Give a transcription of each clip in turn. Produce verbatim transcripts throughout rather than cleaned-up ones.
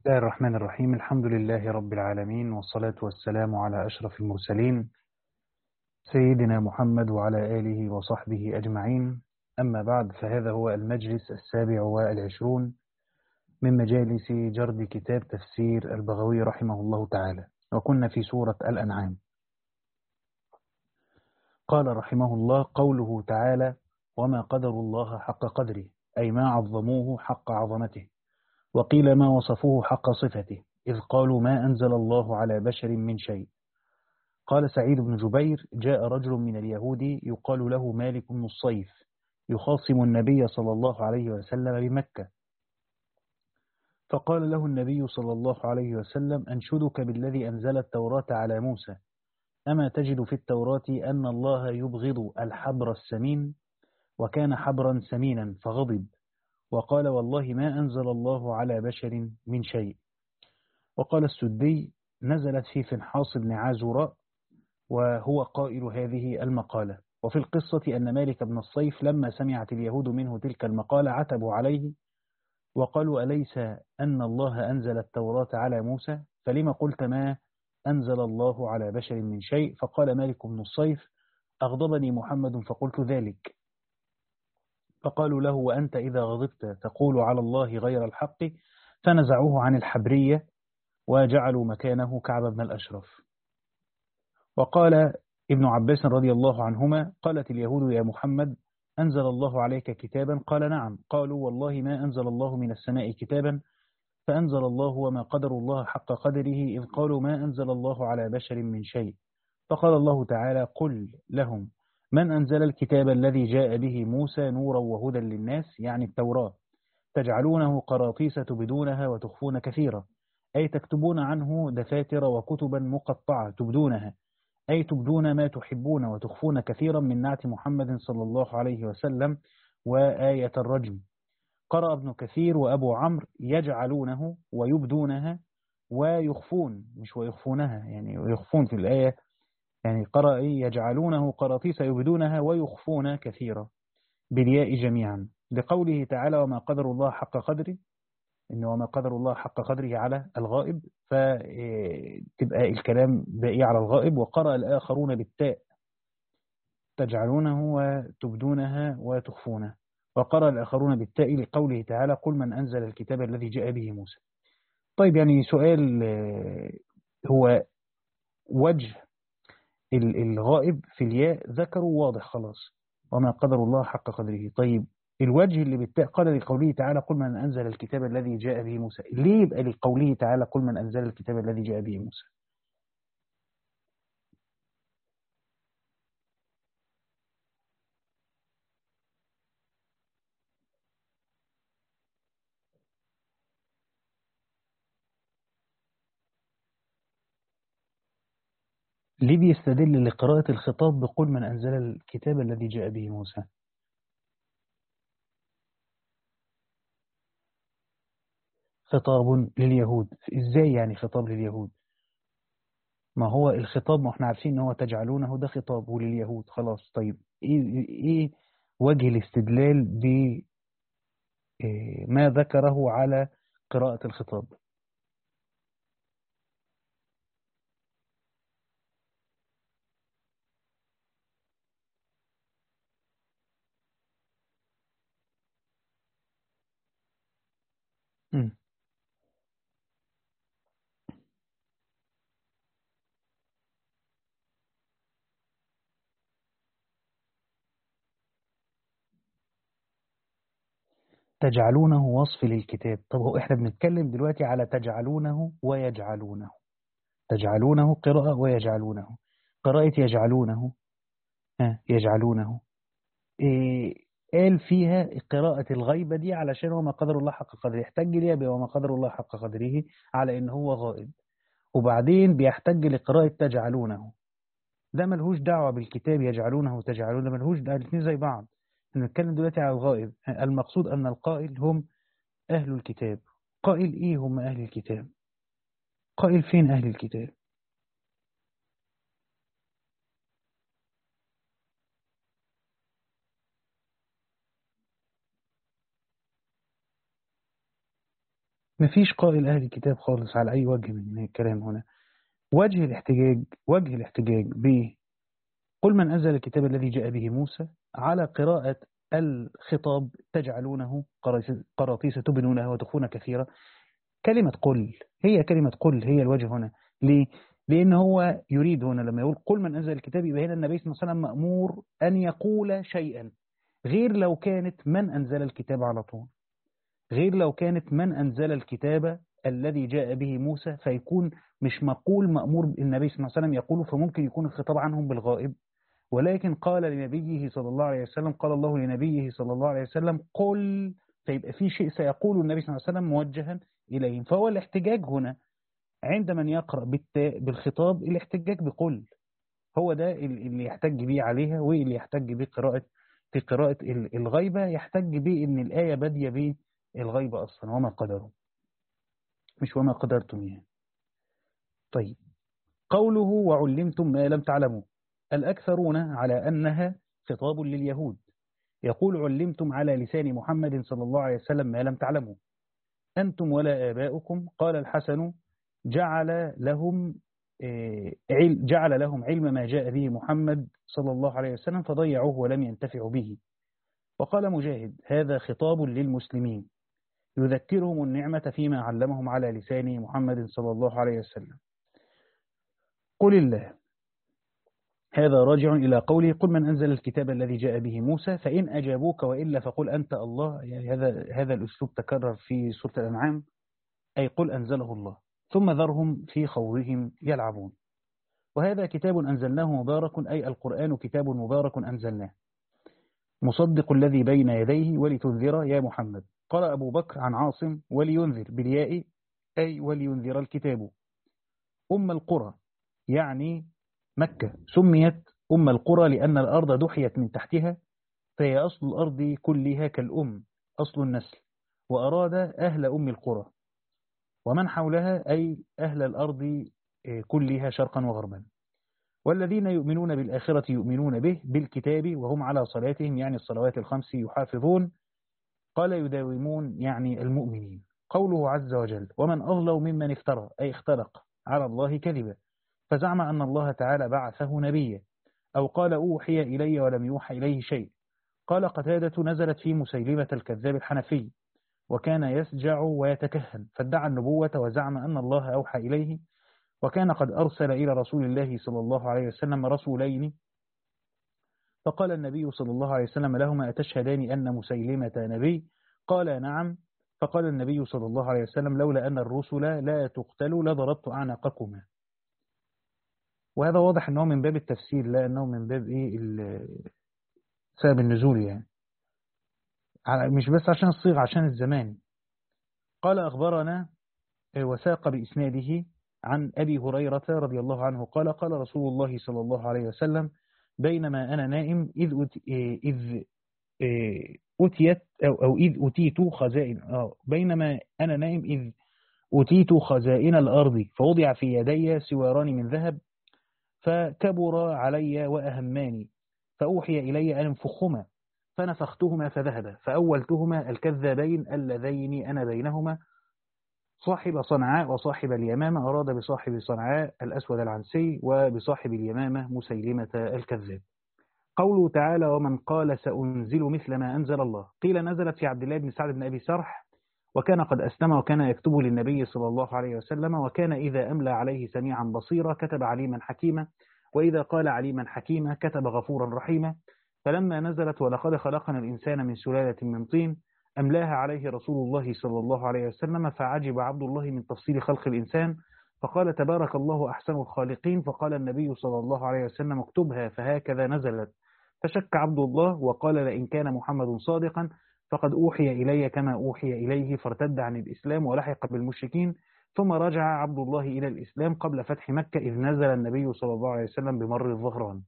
بسم الله الرحمن الرحيم. الحمد لله رب العالمين، والصلاة والسلام على أشرف المرسلين سيدنا محمد وعلى آله وصحبه أجمعين. أما بعد، فهذا هو المجلس السابع والعشرون من مجالس جرد كتاب تفسير البغوي رحمه الله تعالى، وكنا في سورة الأنعام. قال رحمه الله: قوله تعالى: وما قدر الله حق قدره، أي ما عظموه حق عظمته، وقيل ما وصفوه حق صفته، إذ قالوا ما أنزل الله على بشر من شيء. قال سعيد بن جبير: جاء رجل من اليهود يقال له مالك بن الصيف يخاصم النبي صلى الله عليه وسلم بمكة، فقال له النبي صلى الله عليه وسلم: أنشدك بالذي أنزل التوراة على موسى، أما تجد في التوراة أن الله يبغض الحبر السمين؟ وكان حبرا سمينا فغضب وقال: والله ما أنزل الله على بشر من شيء. وقال السدي: نزلت في فنحاص بن عازوراء، وهو قائل هذه المقالة. وفي القصة أن مالك بن الصيف لما سمعت اليهود منه تلك المقالة عتبوا عليه وقالوا: أليس أن الله أنزل التوراة على موسى؟ فلما قلت ما أنزل الله على بشر من شيء؟ فقال مالك بن الصيف: أغضبني محمد فقلت ذلك. فقالوا له: وأنت إذا غضبت تقول على الله غير الحق؟ فنزعوه عن الحبرية وجعلوا مكانه كعب بن الأشرف. وقال ابن عباس رضي الله عنهما: قالت اليهود: يا محمد، أنزل الله عليك كتابا؟ قال: نعم. قالوا: والله ما أنزل الله من السماء كتابا. فأنزل الله: وما قدر الله حق قدره، إذ قالوا ما أنزل الله على بشر من شيء. فقال الله تعالى: قل لهم من أنزل الكتاب الذي جاء به موسى نورا وهدى للناس، يعني التوراة، تجعلونه قراطيس تبدونها وتخفون كثيرا، أي تكتبون عنه دفاتر وكتبا مقطعة تبدونها، أي تبدون ما تحبون وتخفون كثيرا من نعت محمد صلى الله عليه وسلم وآية الرجم. قرأ ابن كثير وأبو عمرو: يجعلونه ويبدونها ويخفون، مش ويخفونها، يعني ويخفون في الآية، يعني قرأ إيه؟ يجعلونه قراطيس يبدونها ويخفون كثيرا بالياء جميعا، لقوله تعالى: وما قدر الله حق قدره، إن وما قدر الله حق قدره على الغائب، فتبقى الكلام باقي على الغائب. وقرأ الآخرون بالتاء: تجعلونه وتبدونها وتخفونه. وقرأ الآخرون بالتاء لقوله تعالى: قل من أنزل الكتاب الذي جاء به موسى. طيب، يعني سؤال، هو وجه الغائب في الياء ذكروا واضح خلاص، وما قدر الله حق قدره. طيب، الوجه اللي بالتاء قال لقوله تعالى: قل من أنزل الكتاب الذي جاء به موسى، ليه يبقى لقوله تعالى: قل من أنزل الكتاب الذي جاء به موسى؟ ليه بيستدل لقراءة الخطاب بقول من أنزل الكتاب الذي جاء به موسى؟ خطاب لليهود. إزاي يعني خطاب لليهود؟ ما هو الخطاب، ما احنا عارفين ان هو تجعلونه ده خطاب ولليهود خلاص. طيب، ايه, إيه وجه الاستدلال بما ذكره على قراءة الخطاب؟ مم. تجعلونه وصف للكتاب. طب هو احنا بنتكلم دلوقتي على تجعلونه ويجعلونه. تجعلونه قراءة ويجعلونه قراءة. يجعلونه، ها يجعلونه إيه؟ قال فيها قراءة الغيبة دي علشان هو ما قدر الله حق قدره، يحتج ليها بما قدر الله حق قدره على ان هو غائب، وبعدين بيحتج لقراءة تجعلونه. ده ملهوش دعوة بالكتاب يجعلونه وتجعلونه، ده ملهوش دعوة، الاثنين زي بعض. احنا بنتكلم دلوقتي على الغائب. المقصود أن القائل هم أهل الكتاب. قائل إيه هم أهل الكتاب؟ قائل فين أهل الكتاب؟ مفيش قائل أهل الكتاب خالص على أي وجه من الكلام هنا. وجه الاحتجاج وجه الاحتجاج به قل من أنزل الكتاب الذي جاء به موسى على قراءة الخطاب تجعلونه قراطيس تبنونها وتخفون كثيرا. كلمة قل هي كلمة قل هي الوجه هنا. ليه؟ لأن هو يريد هنا لما يقول قل من أنزل الكتاب يبقى هنا النبي صلى الله عليه وسلم مأمور أن يقول شيئا، غير لو كانت من أنزل الكتاب على طول، غير لو كانت من أنزل الكتاب الذي جاء به موسى، فيكون مش مقول مأمور النبي صلى الله عليه وسلم يقوله، فممكن يكون الخطاب عنهم بالغائب. ولكن قال لنبيه صلى الله عليه وسلم، قال الله لنبيه صلى الله عليه وسلم قل، فيبقى في شيء سيقوله النبي صلى الله عليه وسلم موجها إليهم. فهو الاحتجاج هنا عند من يقرأ بالخطاب الاحتجاج بقل، هو ده اللي يحتج به عليها، واللي يحتج به قراءة في قراءة الغيبة يحتج به إن الآية بادية بالغيبة أصلا، وما قدروا مش وما قدرتم يعني. طيب قوله وعلمتم ما لم تعلموا، الأكثرون على أنها خطاب لليهود، يقول علمتم على لسان محمد صلى الله عليه وسلم ما لم تعلموا أنتم ولا آباؤكم. قال الحسن جعل لهم جعل لهم علم ما جاء به محمد صلى الله عليه وسلم فضيعوه ولم ينتفعوا به. وقال مجاهد هذا خطاب للمسلمين يذكرهم النعمة فيما علمهم على لسان محمد صلى الله عليه وسلم. قل الله، هذا راجع إلى قوله قل من أنزل الكتاب الذي جاء به موسى فإن أجابوك وإلا فقل أنت الله. يعني هذا هذا الأسلوب تكرر في سورة الأنعام، أي قل أنزله الله ثم ذرهم في خوضهم يلعبون. وهذا كتاب أنزلناه مبارك، أي القرآن كتاب مبارك أنزلناه مصدق الذي بين يديه ولتنذر يا محمد. قال أبو بكر عن عاصم ولينذر بالياء، أي ولينذر الكتاب. أم القرى يعني مكة سميت أم القرى لأن الأرض دحيت من تحتها، فهي أصل الأرض كلها كالأم أصل النسل، وأراد أهل أم القرى ومن حولها أي أهل الأرض كلها شرقا وغربا. والذين يؤمنون بالآخرة يؤمنون به بالكتاب وهم على صلاتهم يعني الصلوات الخمس يحافظون. قال يداومون يعني المؤمنين. قوله عز وجل ومن أظلم ممن افترى أي اختلق على الله كذبا فزعم أن الله تعالى بعثه نبيا، أو قال أوحي إلي ولم يوحى إليه شيء. قال قتادة نزلت في مسيلمة الكذاب الحنفي وكان يسجع ويتكهن فادعى النبوة وزعم أن الله أوحى إليه، وكان قد أرسل إلى رسول الله صلى الله عليه وسلم رسولين، فقال النبي صلى الله عليه وسلم لهما أتشهدان أن مسيلمة نبي؟ قال نعم. فقال النبي صلى الله عليه وسلم لولا أن الرسل لا تقتل لضربت أعناقكما. وهذا واضح أنه من باب التفسير لا أنه من باب إيه سبب النزول، يعني مش بس عشان الصيغة عشان الزمان. قال أخبرنا وساق بإسناده عن أبي هريرة رضي الله عنه قال قال رسول الله صلى الله عليه وسلم بينما أنا نائم إذ إذ أتيت أو, أو إذ أتيت خزائن أو بينما أنا نائم إذ أتيت خزائن الأرض فوضع في يدي سواران من ذهب فكبر علي وأهماني فأوحي إلي أن انفخهما فنفختهما فذهب فأولتهما الكذابين اللذين أنا بينهما صاحب صنعاء وصاحب اليمامة. أراد بصاحب صنعاء الأسود العنسي وبصاحب اليمامة مسيلمة الكذاب. قوله تعالى ومن قال سأنزل مثل ما أنزل الله، قيل نزلت في عبد الله بن سعد بن أبي سرح وكان قد أسلم وكان يكتب للنبي صلى الله عليه وسلم، وكان إذا أملى عليه سميعا بصيرا كتب عليما حكيما، وإذا قال عليما حكيما كتب غفورا رحيما. فلما نزلت ولقد خلقنا الإنسان من سلالة من طين أملاها عليه رسول الله صلى الله عليه وسلم فعجب عبد الله من تفصيل خلق الإنسان فقال تبارك الله أحسن الخالقين، فقال النبي صلى الله عليه وسلم اكتبها فهكذا نزلت. فشك عبد الله وقال لئن كان محمد صادقا فقد أوحي إلي كما أوحي إليه، فارتد عن الإسلام ولحق بالمشركين، ثم رجع عبد الله إلى الإسلام قبل فتح مكة إذ نزل النبي صلى الله عليه وسلم بمر الظهران.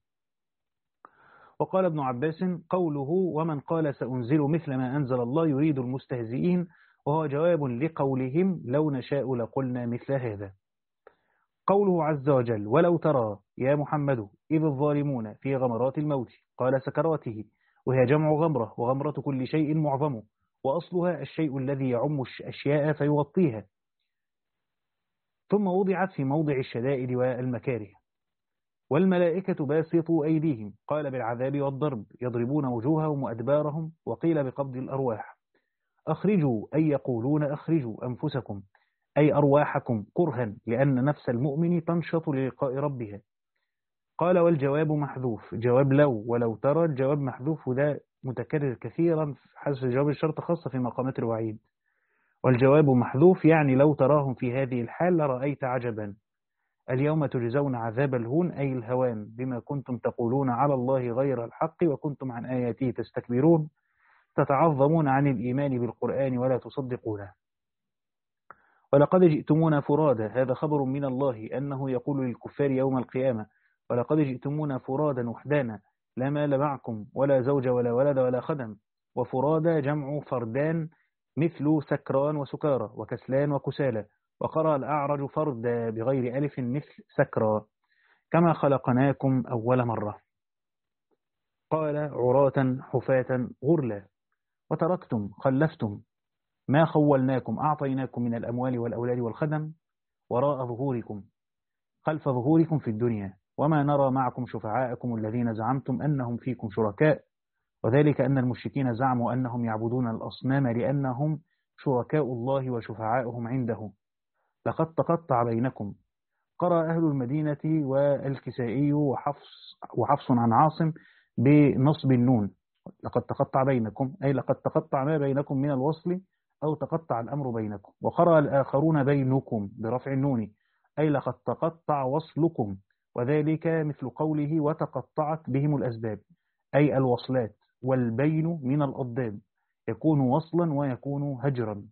وقال ابن عباس قوله ومن قال سأنزل مثل ما أنزل الله يريد المستهزئين، وهو جواب لقولهم لو نشاء لقلنا مثل هذا. قوله عز وجل ولو ترى يا محمد إذ الظالمون في غمرات الموت قال سكراته، وهي جمع غمرة وغمرة كل شيء معظم، وأصلها الشيء الذي يعم الأشياء فيغطيها، ثم وضعت في موضع الشدائد والمكاره. والملائكة باسطوا أيديهم، قال بالعذاب والضرب، يضربون وجوههم وأدبارهم، وقيل بقبض الأرواح. أخرجوا أي يقولون أخرجوا أنفسكم أي أرواحكم كرها، لأن نفس المؤمن تنشط للقاء ربها. قال والجواب محذوف، جواب لو ولو ترى، الجواب محذوف، وده متكرر كثيرا في حذف جواب الشرط خاصة في مقامات الوعيد. والجواب محذوف يعني لو تراهم في هذه الحال لرأيت عجبا. اليوم تجزون عذاب الهون أي الهوان بما كنتم تقولون على الله غير الحق وكنتم عن آياته تستكبرون، تتعظمون عن الإيمان بالقرآن ولا تصدقونه. ولقد جئتمونا فرادا، هذا خبر من الله أنه يقول للكفار يوم القيامة ولقد جئتمونا فرادا وحدانا لا مال معكم ولا زوج ولا ولد ولا خدم. وفرادا جمع فردان مثل سكران وسكارى وكسلان وكسالى. وقرأ الأعرج فردا بغير ألف مثل سكرى. كما خلقناكم أول مرة. قال عراة حفاة غرلا. وتركتم خلفتم ما خولناكم أعطيناكم من الأموال والأولاد والخدم وراء ظهوركم خلف ظهوركم في الدنيا، وما نرى معكم شفعاءكم الذين زعمتم أنهم فيكم شركاء، وذلك أن المشركين زعموا أنهم يعبدون الأصنام لأنهم شركاء الله وشفعاؤهم عنده. لقد تقطع بينكم. قرأ أهل المدينة والكسائي وحفص, وحفص عن عاصم بنصب النون. لقد تقطع بينكم أي لقد تقطع ما بينكم من الوصل أو تقطع الأمر بينكم. وقرأ الآخرون بينكم برفع النون أي لقد تقطع وصلكم، وذلك مثل قوله وتقطعت بهم الأسباب أي الوصلات، والبين من الأضداد يكون وصلا ويكون هجرا.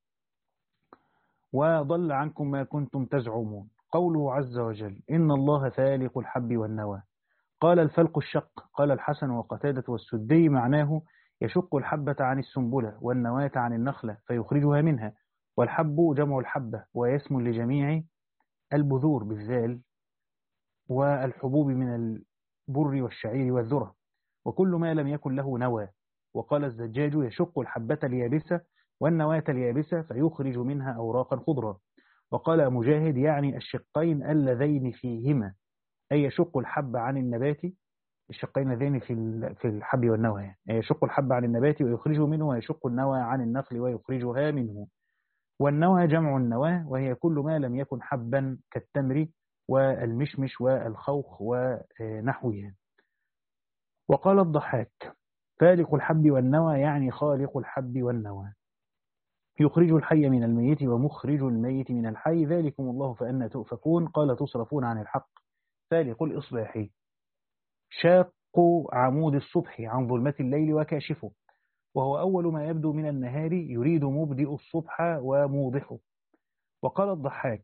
وضل عنكم ما كنتم تزعمون. قوله عز وجل إن الله فالق الحب والنوى. قال الفلق الشق، قال الحسن وقتادة والسدي معناه يشق الحبة عن السنبلة والنواة عن النخلة فيخرجها منها. والحب جمع الحبة ويسم لجميع البذور بالذال والحبوب من البر والشعير والذرة وكل ما لم يكن له نوى. وقال الزجاج يشق الحبة اليابسة والنواة اليابسة فيخرج منها أوراقا خضرا. وقال مجاهد يعني الشقين اللذين فيهما أي يشق الحب عن النبات، الشقين اللذين في في الحب والنوى، يعني يشق الحب عن النبات ويخرجه منه، ويشق النوى عن النخل ويخرجها منه. والنوى جمع النواة وهي كل ما لم يكن حبا كالتمر والمشمش والخوخ ونحوها. وقال الضحاك فالق الحب والنوى يعني خالق الحب والنوى، يخرج الحي من الميت ومخرج الميت من الحي، ذلكم الله فأنا تؤفكون. قال تصرفون عن الحق فالق الإصباح، شاق عمود الصبح عن ظلمة الليل وكاشفه، وهو أول ما يبدو من النهار يريد مبدئ الصبح وموضحه. وقال الضحاك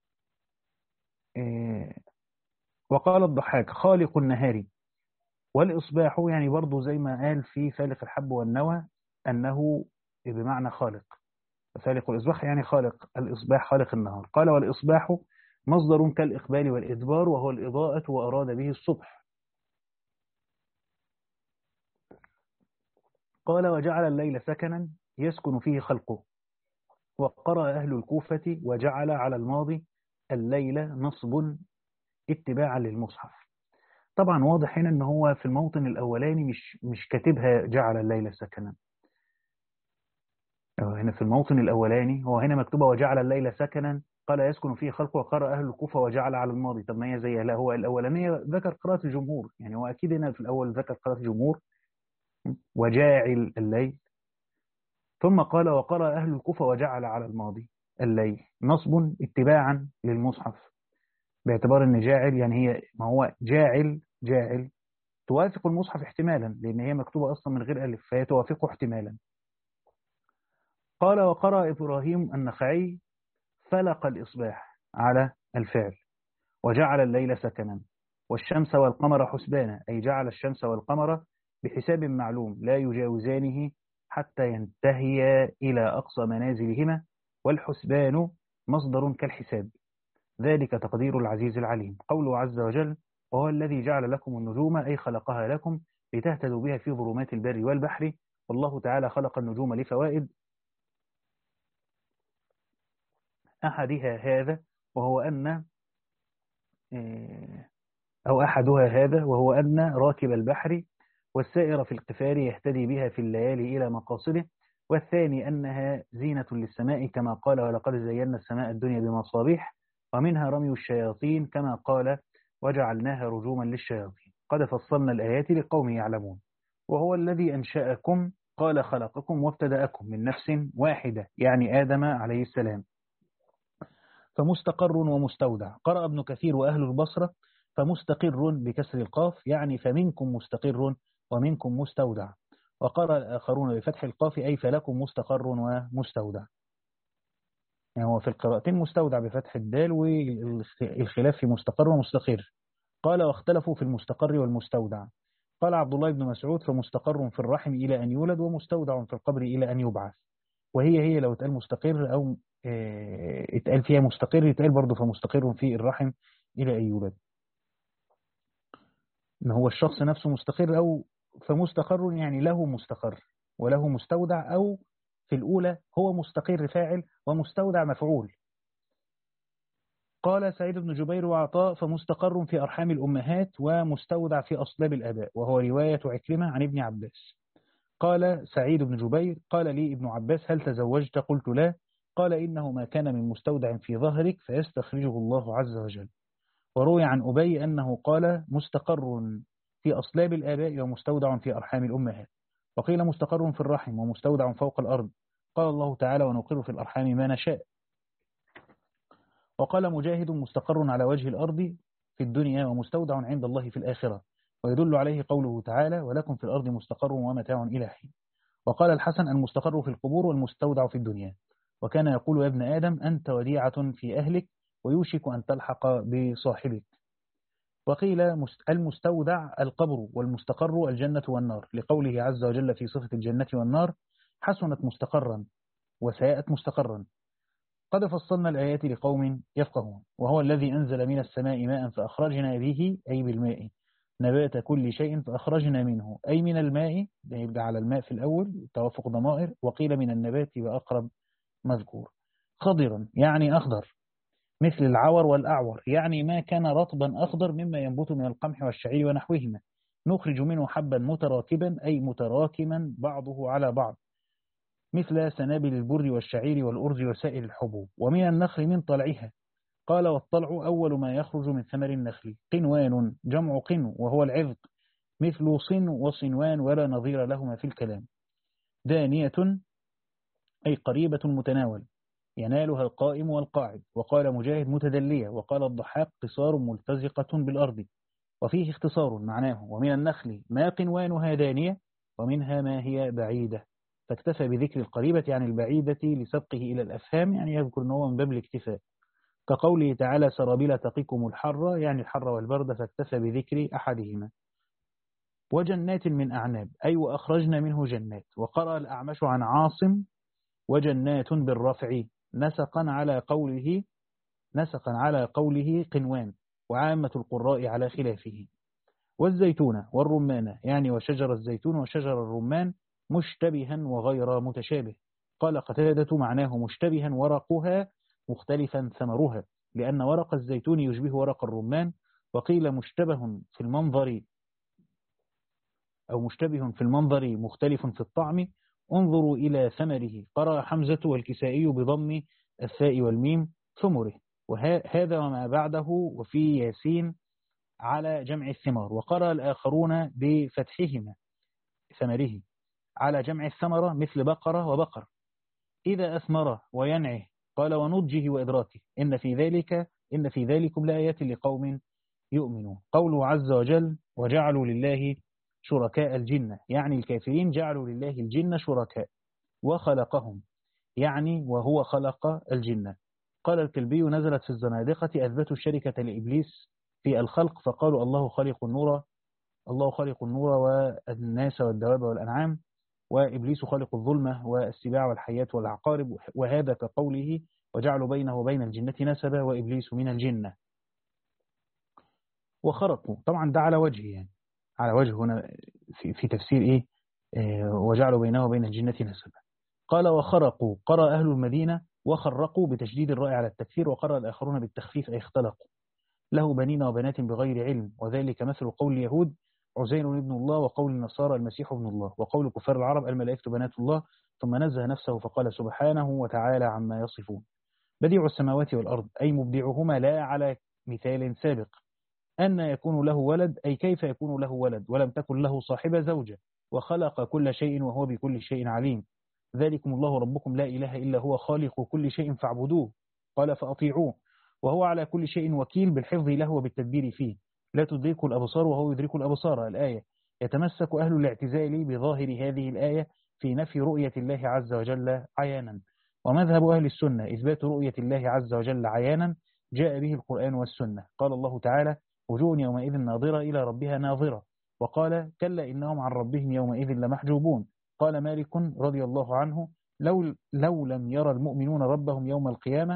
وقال الضحاك خالق النهار والإصباح، يعني برضو زي ما قال في فالق الحب والنوى أنه بمعنى خالق، فالق الإصباح يعني خالق الإصباح خالق النهار. قال والإصباح مصدر كالإقبال والإدبار وهو الإضاءة وأراد به الصبح. قال وجعل الليل سكنا يسكن فيه خلقه. وقرأ أهل الكوفة وجعل على الماضي الليل نصب اتباعا للمصحف. طبعا واضح هنا ان هو في الموطن الاولاني مش مش كاتبها جعل الليل سكنا، هنا في الموطن الاولاني هو هنا مكتوبه وجعل الليل سكنا قال يسكن فيه خلقه. وقرأ اهل الكوفه وجعل على الماضي، طب ما هي زيها؟ لا، هو الاولانيه ذكر قراءه الجمهور، يعني هو اكيد هنا في الاول ذكر قراءه الجمهور وجاعل الليل، ثم قال وقرأ اهل الكوفه وجعل على الماضي الليل نصب اتباعا للمصحف، باعتبار ان جاعل يعني هي ما هو جاعل جاعل توافق المصحف احتمالا لان هي مكتوبه اصلا من غير الف، فهي توافقه احتمالا. قال وقرأ ابراهيم النخعي فلق الإصباح على الفعل وجعل الليل سكنا والشمس والقمر حسبانا، أي جعل الشمس والقمر بحساب معلوم لا يجاوزانه حتى ينتهي إلى أقصى منازلهما، والحسبان مصدر كالحساب، ذلك تقدير العزيز العليم. قوله عز وجل وهو الذي جعل لكم النجوم أي خلقها لكم لتهتدوا بها في ظلمات البر والبحر والله تعالى خلق النجوم لفوائد، أحدها هذا وهو أن أو أحدها هذا وهو أن راكب البحر والسائر في القفار يهتدي بها في الليالي إلى مقاصده، والثاني أنها زينة للسماء كما قال ولقد زينا السماء الدنيا بمصابيح، ومنها رمي الشياطين كما قال وجعلناها رجوما للشياطين. قد فصلنا الآيات لقوم يعلمون. وهو الذي أنشأكم قال خلقكم وابتدأكم من نفس واحدة يعني آدم عليه السلام، فمستقر ومستودع. قرأ ابن كثير وأهل البصرة فمستقر بكسر القاف يعني فمنكم مستقر ومنكم مستودع. وقرأ الآخرون بفتح القاف أي فلكم مستقر ومستودع. يعني هو في القراءتين مستودع بفتح الدال، والخلاف في مستقر ومستقر. قال واختلفوا في المستقر والمستودع. قال عبد الله بن مسعود فمستقر في الرحم إلى أن يولد ومستودع في القبر إلى أن يبعث. وهي هي لو اتقال مستقر أو اتقال فيها مستقر يتقال برضه فمستقر في الرحم إلى أن يولد، إن هو الشخص نفسه مستقر، أو فمستقر يعني له مستقر وله مستودع، أو في الأولى هو مستقر فاعل ومستودع مفعول. قال سعيد بن جبير وعطاء فمستقر في أرحام الأمهات ومستودع في أصلاب الآباء، وهو رواية عكرمة عن ابن عباس. قال سعيد بن جبير قال لي ابن عباس هل تزوجت؟ قلت لا. قال إنه ما كان من مستودع في ظهرك فيستخرجه الله عز وجل. وروي عن أبي أنه قال مستقر في أصلاب الآباء ومستودع في أرحام الأمهات، وقيل مستقر في الرحم ومستودع فوق الأرض. قال الله تعالى ونقر في الأرحام ما نشاء. وقال مجاهد مستقر على وجه الأرض في الدنيا ومستودع عند الله في الآخرة، ويدل عليه قوله تعالى ولكم في الأرض مستقر ومتاع إلى حين. وقال الحسن المستقر في القبور والمستودع في الدنيا. وكان يقول يا ابن آدم أنت وديعة في أهلك ويوشك أن تلحق بصاحبك. وقيل المستودع القبر والمستقر الجنة والنار، لقوله عز وجل في صفة الجنة والنار حسنت مستقرا وساءت مستقرا. قد فصلنا الآيات لقوم يفقهون. وهو الذي أنزل من السماء ماء فأخرجنا به أي بالماء نبات كل شيء فأخرجنا منه أي من الماء، يبقى على الماء في الأول توافق ضمائر. وقيل من النبات وأقرب مذكور. خضرا يعني أخضر مثل العور والأعور، يعني ما كان رطبا أخضر مما ينبت من القمح والشعير ونحوهما. نخرج منه حبا متراكبا أي متراكما بعضه على بعض مثل سنابل البر والشعير والأرز وسائر الحبوب. ومن النخل من طلعها. قال والطلع أول ما يخرج من ثمر النخل. قنوان جمع قنو وهو العذق مثل صن وصنوان ولا نظير لهما في الكلام. دانية أي قريبة متناول ينالها القائم والقاعد. وقال مجاهد متدلية. وقال الضحاك قصار ملتزقة بالأرض، وفيه اختصار معناه ومن النخل ما قنوانها دانية ومنها ما هي بعيدة، فاكتفى بذكر القريبة يعني البعيدة لسبقه إلى الأفهام، يعني يذكر أنه من باب الاكتفاء. كقوله تعالى سرابيل تقيكم الحر يعني الحر والبرد، فاكتفى بذكر أحدهما. وجنات من أعناب أي وأخرجنا منه جنات. وقرأ الأعمش عن عاصم وجنات بالرفع نسقا على قوله نسقا على قوله قنوان، وعامة القراء على خلافه. والزيتون والرمان يعني وشجر الزيتون وشجر الرمان مشتبها وغير متشابه. قال قتادة معناه مشتبها ورقها مختلفا ثمرها، لأن ورق الزيتون يشبه ورق الرمان. وقيل مشتبه في المنظر أو مشتبه في المنظر مختلف في الطعم. انظروا إلى ثمره. قرأ حمزة والكسائي بضم الثاء والميم ثمره، وهذا وما بعده وفي ياسين على جمع الثمار. وقرأ الآخرون بفتحهما ثمره على جمع الثمرة مثل بقرة وبقر. إذا أثمر وينعه. قال ونضجه وإدراكه إن في ذلك إن في ذلكم لآيات لقوم يؤمنون. قوله عز وجل وجعلوا لله شركاء الجنة يعني الكافرين جعلوا لله الجن شركاء وخلقهم يعني وهو خلق الجنة. قال الكلبي نزلت في الزنادقة أثبتوا الشركة لإبليس في الخلق فقالوا الله خالق النور الله خالق النور والناس والدواب والأنعام، وإبليس خالق الظلمة والسباع والحيات والعقارب، وهذا كقوله وجعلوا بينه وبين الجنة نسبا وإبليس من الجنة. وخرقوا طبعا ده على وجه يعني على وجه هنا في, في تفسير إيه وجعلوا بينه وبين الجنة نسبا. قال وخرقوا، قرأ أهل المدينة وخرقوا بتشديد الراء على التكثير، وقرأ الآخرون بالتخفيف أي اختلقوا. له بنين وبنات بغير علم، وذلك مثل قول اليهود عزير ابن الله، وقول النصارى المسيح ابن الله، وقول كفار العرب الملائكة بنات الله، ثم نزه نفسه فقال سبحانه وتعالى عما يصفون. بديع السماوات والأرض أي مبدعهما لا على مثال سابق. أن يكون له ولد أي كيف يكون له ولد ولم تكن له صاحبة زوجة، وخلق كل شيء وهو بكل شيء عليم. ذلكم الله ربكم لا إله إلا هو خالق كل شيء فاعبدوه، قال فأطيعوه، وهو على كل شيء وكيل بالحفظ له وبالتدبير فيه. لا تدرك الأبصار وهو يدرك الأبصار. الآية. يتمسك أهل الاعتزال بظاهر هذه الآية في نفي رؤية الله عز وجل عيانا، ومذهب أهل السنة إثبات رؤية الله عز وجل عيانا جاء به القرآن والسنة. قال الله تعالى وجوه يومئذ ناظرة إلى ربها ناظرة، وقال كلا إنهم عن ربهم يومئذ لمحجوبون. قال مالك رضي الله عنه لو, لو لم يرى المؤمنون ربهم يوم القيامة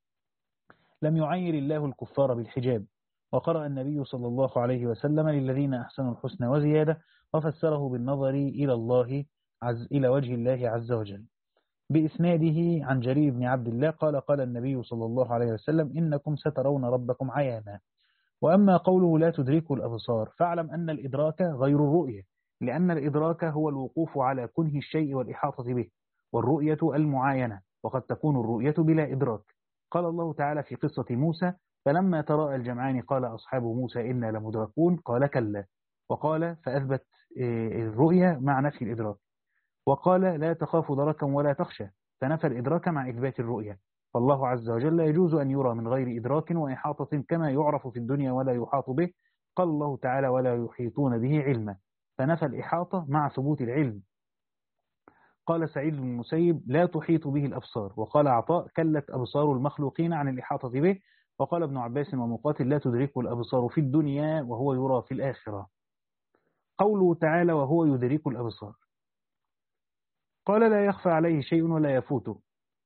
لم يعير الله الكفار بالحجاب. وقرأ النبي صلى الله عليه وسلم للذين أحسنوا الحسنى وزيادة، وفسره بالنظر إلى الله عز إلى وجه الله عز وجل. بإسناده عن جرير بن عبد الله قال قال النبي صلى الله عليه وسلم إنكم سترون ربكم عيانا. وأما قوله لا تدركوا الأبصار فاعلم أن الإدراك غير الرؤية، لأن الإدراك هو الوقوف على كنه الشيء والإحاطة به، والرؤية المعاينة، وقد تكون الرؤية بلا إدراك. قال الله تعالى في قصة موسى فلما تراءى الجمعان قال أصحاب موسى إنا لمدركون قال كلا، وقال فأثبت الرؤية مع نفي الإدراك. وقال لا تخاف دركا ولا تخشى، فنفى الإدراك مع إثبات الرؤية. فالله عز وجل يجوز أن يرى من غير إدراك وإحاطة كما يعرف في الدنيا ولا يحاط به. قال الله تعالى ولا يحيطون به علما، فنفى الإحاطة مع ثبوت العلم. قال سعيد بن المسيب لا تحيط به الأبصار. وقال عطاء كلت أبصار المخلوقين عن الإحاطة به. وقال ابن عباس ومقاتل لا تدركه الأبصار في الدنيا وهو يرى في الآخرة. قوله تعالى وهو يدرك الأبصار قال لا يخفى عليه شيء ولا يفوته.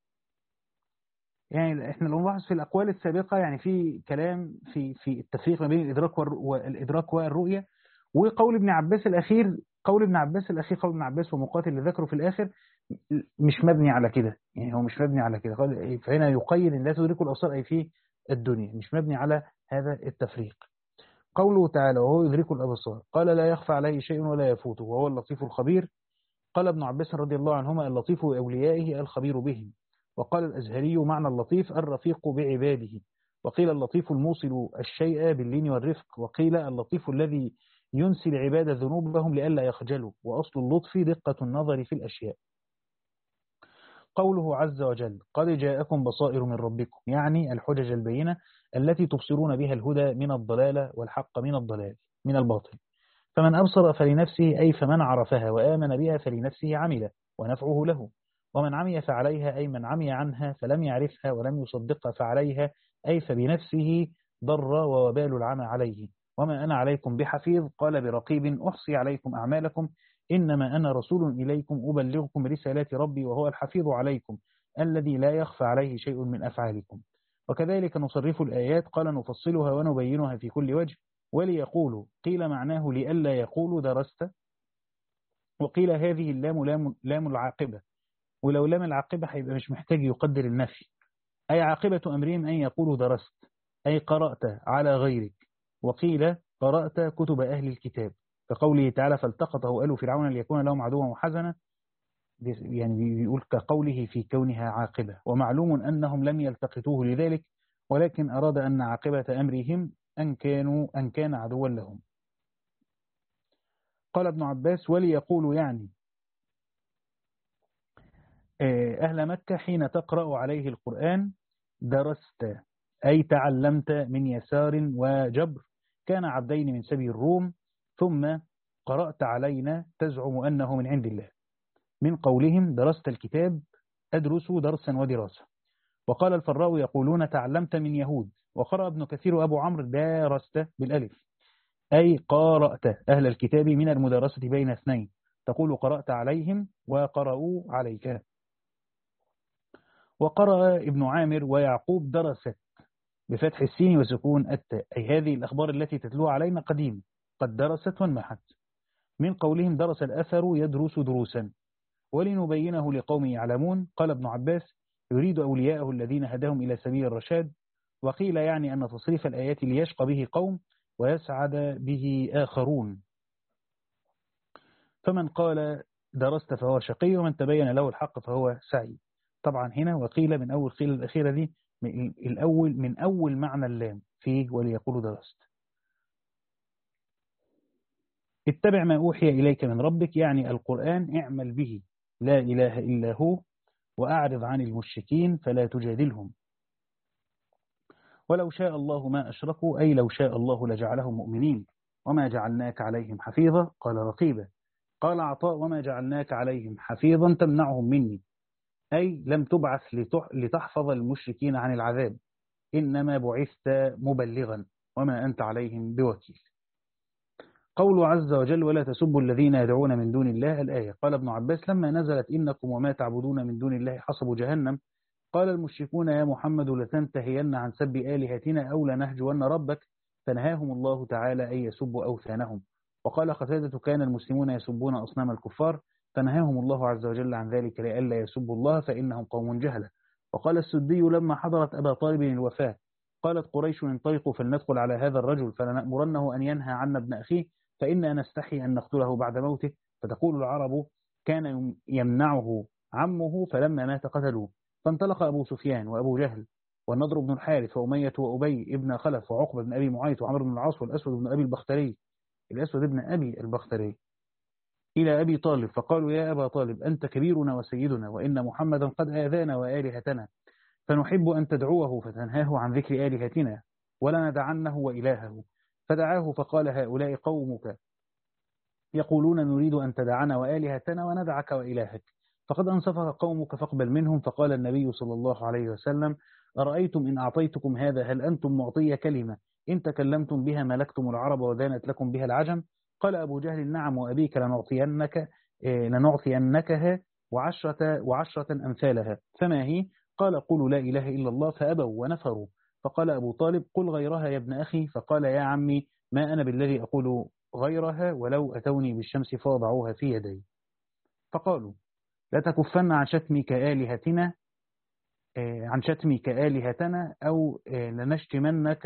يعني احنا لو نلاحظ في الأقوال السابقة يعني في كلام في في التفريق ما بين الإدراك والإدراك والرؤية. وقول ابن عباس الأخير قول ابن عباس الأخير قول ابن عباس ومقاتل اللي ذكره في الآخر مش مبني على كده. يعني هو مش مبني على كده. قال فهنا يقيد ان لا تدرك الأبصار أي في الدنيا، مش مبني على هذا التفريق. قوله تعالى وهو يدرك الأبصار قال لا يخفى عليه شيء ولا يفوته وهو اللطيف الخبير. قال ابن عباس رضي الله عنهما اللطيف بأوليائه الخبير بهم. وقال الأزهري معنى اللطيف الرفيق بعباده. وقيل اللطيف الموصل الشيء باللين والرفق. وقيل اللطيف الذي ينسي العباد ذنوبهم لئلا يخجلوا. وأصل اللطف دقة النظر في الأشياء. قوله عز وجل قد جاءكم بصائر من ربكم، يعني الحجج البينة التي تبصرون بها الهدى من الضلال والحق من الضلال من الباطل. فمن أبصر فلنفسه أي فمن عرفها وآمن بها فلنفسه عمل ونفعه له. ومن عمي فعليها أي من عمي عنها فلم يعرفها ولم يصدقها فعليها أي فبنفسه ضر ووبال العمى عليه. وما أنا عليكم بحفيظ قال برقيب أحصي عليكم أعمالكم إنما أنا رسول إليكم أبلغكم رسالات ربي وهو الحفيظ عليكم الذي لا يخفى عليه شيء من أفعالكم. وكذلك نصرف الآيات قال نفصلها ونبينها في كل وجه وليقولوا قيل معناه لئلا يقولوا درست. وقيل هذه اللام لام, لام العاقبة، ولو لام العاقبة هيبقى مش محتاج يقدر النفي. أي عاقبة أمرهم أن يقولوا درست أي قرأت على غيرك. وقيل قرأت كتب أهل الكتاب كقوله تعالى فالتقطه آل فرعون ليكون لهم عدوا وحزنا، يعني بيقول كقوله في كونها عاقبة. ومعلوم أنهم لم يلتقطوه لذلك ولكن أراد أن عاقبة أمرهم أن كانوا أن كان عدوا لهم. قال ابن عباس وليقولوا يعني أهل مكة حين تقرأ عليه القرآن درست أي تعلمت من يسار وجبر كان عبدين من سبي الروم ثم قرأت علينا تزعم أنه من عند الله من قولهم درست الكتاب أدرس درسا ودراسة. وقال الفراء يقولون تعلمت من يهود. وقرأ ابن كثير وأبو عمرو دارست بالألف أي قارأت أهل الكتاب من المدارسة بين اثنين تقول قرأت عليهم وقرأوا عليك. وقرأ ابن عامر ويعقوب درست بفتح السين وسكون التاء أي هذه الأخبار التي تتلوها علينا قديم قد درست وانمحت. من قولهم درس الأثر يدرس دروسا، ولنبينه لقوم يعلمون. قال ابن عباس يريد أولياءه الذين هداهم إلى سبيل الرشاد. وقيل يعني أن تصريف الآيات ليشقى به قوم ويسعد به آخرون. فمن قال درست فهو شقي، ومن تبين له الحق فهو سعيد. طبعا هنا وقيل من أول قيل الأخيرة دي من الأول من أول معنى اللام فيه وليقول درست. اتبع ما أوحي إليك من ربك، يعني القرآن اعمل به لا إله إلا هو، وأعرض عن المشركين فلا تجادلهم. ولو شاء الله ما أشركوا، أي لو شاء الله لجعلهم مؤمنين، وما جعلناك عليهم حفيظا. قال رقيبا. قال عطاء وما جعلناك عليهم حفيظا تمنعهم مني، أي لم تبعث لتحفظ المشركين عن العذاب، إنما بعثت مبلغا وما أنت عليهم بوكيل. قول عز وجل ولا تسبوا الذين يدعون من دون الله الآية. قال ابن عباس لما نزلت إنكم وما تعبدون من دون الله حصب جهنم، قال المشركون يا محمد لتنتهين عن سب آلهتنا أو لنهجون ربك، فنهاهم الله تعالى أن يسبوا أوثانهم. وقال قتادة كان المسلمون يسبون أصنام الكفار، فنهاهم الله عز وجل عن ذلك لئلا يسبوا الله فإنهم قوم جهلة. وقال السدي لما حضرت أبا طالب الوفاة قالت قريش انطلقوا فلندخل على هذا الرجل فلنأمرنه أن ينهى عنا ابن أخيه فإنا نستحي أن نقتله بعد موته. فتقول العرب كان يمنعه عمه فلما مات قتلوه. فانطلق أبو سفيان وأبو جهل والنضر بن الحارث وأمية وأبي ابن خلف وعقبة بن أبي معيط وعمر بن العاص والأسود بن أبي البختري الأسود بن أبي البختري إلى أبي طالب، فقالوا يا أبا طالب أنت كبيرنا وسيدنا، وإن محمدا قد آذانا وآلهتنا، فنحب أن تدعوه فتنهاه عن ذكر آلهتنا ولا ندعنه وإلهه. فدعاه فقال هؤلاء قومك يقولون نريد أن تدعنا وآلهتنا وندعك وإلهك، فقد أنصفك قومك فاقبل منهم. فقال النبي صلى الله عليه وسلم أرأيتم إن أعطيتكم هذا هل أنتم معطي كلمة إن تكلمتم بها ملكتم العرب ودانت لكم بها العجم؟ قال أبو جهل نعم وأبيك لنعطينك لنعطينكها وعشرة, وعشرة أمثالها، فما هي؟ قال قولوا لا إله إلا الله، فأبوا ونفروا. فقال أبو طالب قل غيرها يا ابن أخي. فقال يا عمي ما أنا بالذي أقول غيرها ولو أتوني بالشمس فوضعوها في يدي. فقالوا لا تكفن عن شتمك آلهتنا عن شتمك آلهتنا أو لنشتمنك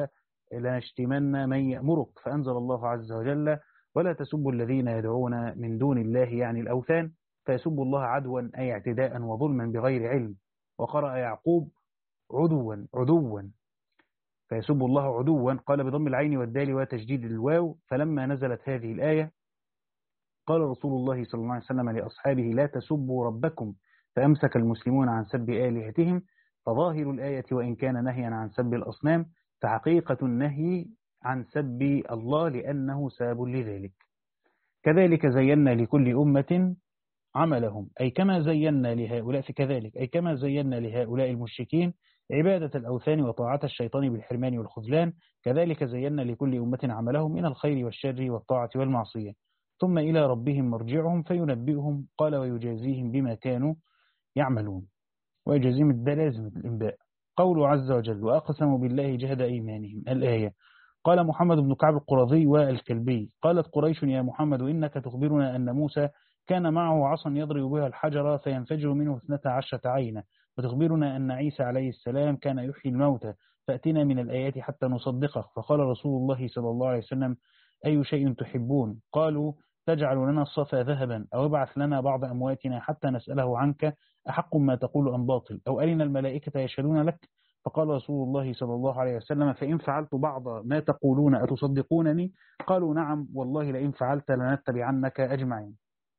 ولنشتمن من يأمرك. فأنزل الله عز وجل ولا تسبوا الذين يدعون من دون الله يعني الأوثان فيسبوا الله عدوا أي اعتداء وظلما بغير علم. وقرأ يعقوب عدوا عدوا فيسب الله عدوا، قال بضم العين والدال وتجديد الواو. فلما نزلت هذه الآية قال رسول الله صلى الله عليه وسلم لأصحابه لا تسبوا ربكم، فأمسك المسلمون عن سب آلهتهم. فظاهر الآية وإن كان نهيا عن سب الأصنام فحقيقة النهي عن سب الله لأنه ساب لذلك. كذلك زينا لكل أمة عملهم، أي كما زينا لهؤلاء كذلك أي كما زينا لهؤلاء المشركين عبادة الأوثان وطاعة الشيطان بالحرمان والخذلان، كذلك زينا لكل أمة عملهم من الخير والشر والطاعة والمعصية، ثم إلى ربهم مرجعهم فينبئهم. قال ويجازيهم بما كانوا يعملون، ويجازيهم الدلازم الإنباء. قول عز وجل وأقسموا بالله جهد أيمانهم الآية. قال محمد بن كعب القرظي والكلبي قالت قريش يا محمد إنك تخبرنا أن موسى كان معه عصا يضرب بها الحجر فينفجر منه اثنتا عشرة عينا، وتخبرنا أن عيسى عليه السلام كان يحيي الموتى، فأتنا من الآيات حتى نصدقه. فقال رسول الله صلى الله عليه وسلم أي شيء تحبون؟ قالوا تجعل لنا الصفا ذهبا أو ابعث لنا بعض أمواتنا حتى نسأله عنك أحق ما تقول أم باطل أو أرنا الملائكة يشهدون لك. فقال رسول الله صلى الله عليه وسلم فإن فعلت بعض ما تقولون أتصدقونني؟ قالوا نعم والله لئن فعلت لنتبعنك أجمعين.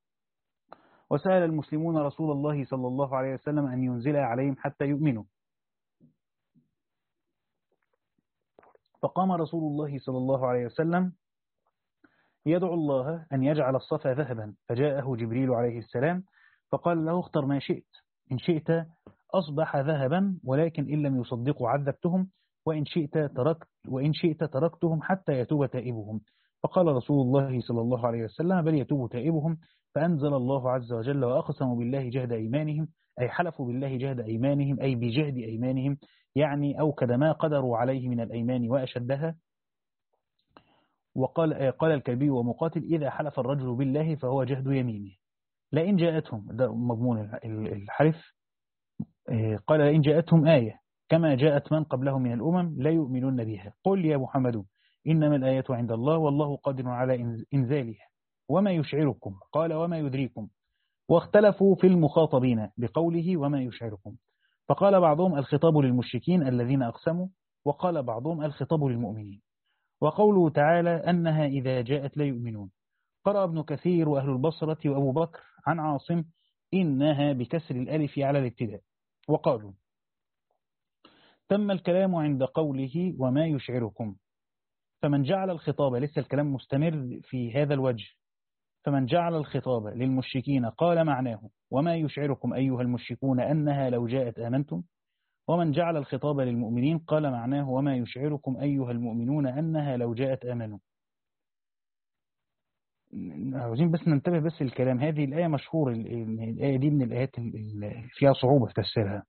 وسأل المسلمون رسول الله صلى الله عليه وسلم أن ينزل عليهم حتى يؤمنوا، فقام رسول الله صلى الله عليه وسلم يدعو الله أن يجعل الصفا ذهبا، فجاءه جبريل عليه السلام فقال له اختر ما شئت، إن شئت أصبح ذهبا ولكن إن لم يصدقوا عذبتهم، وإن شئت تركت وإن شئت تركتهم حتى يتوب تائبهم. فقال رسول الله صلى الله عليه وسلم بل يتوب تائبهم. فأنزل الله عز وجل وأقسموا بالله جهد أيمانهم، أي حلفوا بالله جهد أيمانهم أي بجهد أيمانهم، يعني أوكد ما قدروا عليه من الأيمان وأشدها، وقال قال الكلبي ومقاتل إذا حلف الرجل بالله فهو جهد يمينه. لئن جاءتهم، ده مضمون الحلف، قال لئن جاءتهم آية كما جاءت من قبلهم من الأمم لا يؤمنون بها. قل يا محمد إنما الآية عند الله والله قادر على إنزالها وما يشعركم. قال وما يدريكم. واختلفوا في المخاطبين بقوله وما يشعركم، فقال بعضهم الخطاب للمشركين الذين أقسموا، وقال بعضهم الخطاب للمؤمنين. وقوله تعالى أنها إذا جاءت لا يؤمنون، قرأ ابن كثير وأهل البصرة وأبو بكر عن عاصم إنها بكسر الألف على الابتداء، وقالوا تم الكلام عند قوله وما يشعركم. فمن جعل الخطاب، لسه الكلام مستمر في هذا الوجه، فمن جعل الخطاب للمشركين قال معناه وما يشعركم أيها المشركون أنها لو جاءت آمنتم، ومن جعل الخطاب للمؤمنين قال معناه وما يشعركم أيها المؤمنون أنها لو جاءت آمنوا. عاوزين بس ننتبه بس الكلام، هذه الآية مشهور، الآية دي من الآيات اللي فيها صعوبة في تفسيرها.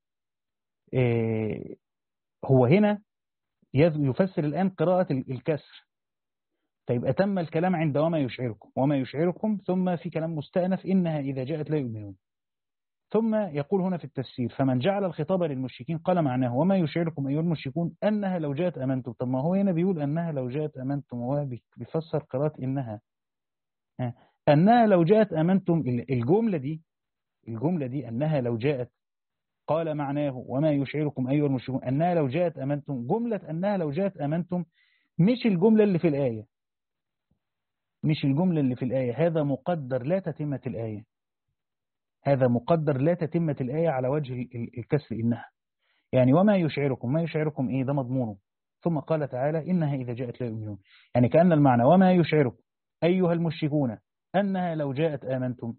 هو هنا يفسر الآن قراءة الكسر، فيبقى تم الكلام عند وما يشعركم، وما يشعركم ثم في كلام مستأنف إنها إذا جاءت لا يؤمنون. ثم يقول هنا في التفسير فمن جعل الخطاب للمشركين قال معناه وما يشعركم أيها المشركون أنها لو جاءت أمنتم. طب ما هو هنا بيقول أنها لو جاءت أمنتم، وهو بيفسر قراءة إنها أنها لو جاءت أمنتم. الجملة دي الجملة دي أنها لو جاءت قال معناه وما يشعركم أيها المشركون أنها لو جاءت أمنتم، جملة أنها لو جاءت أمنتم مش الجملة اللي في الآية، مش الجملة اللي في الآية، هذا مقدر لا تتمة الآية، هذا مقدر لا تتمة الآية على وجه الكسر إنها، يعني وما يشعركم، ما يشعركم إيه ده مضمونه. ثم قال تعالى إنها إذا جاءت لا يؤمنون، يعني كأن المعنى وما يشعركم أيها المشركون أنها لو جاءت آمنتم،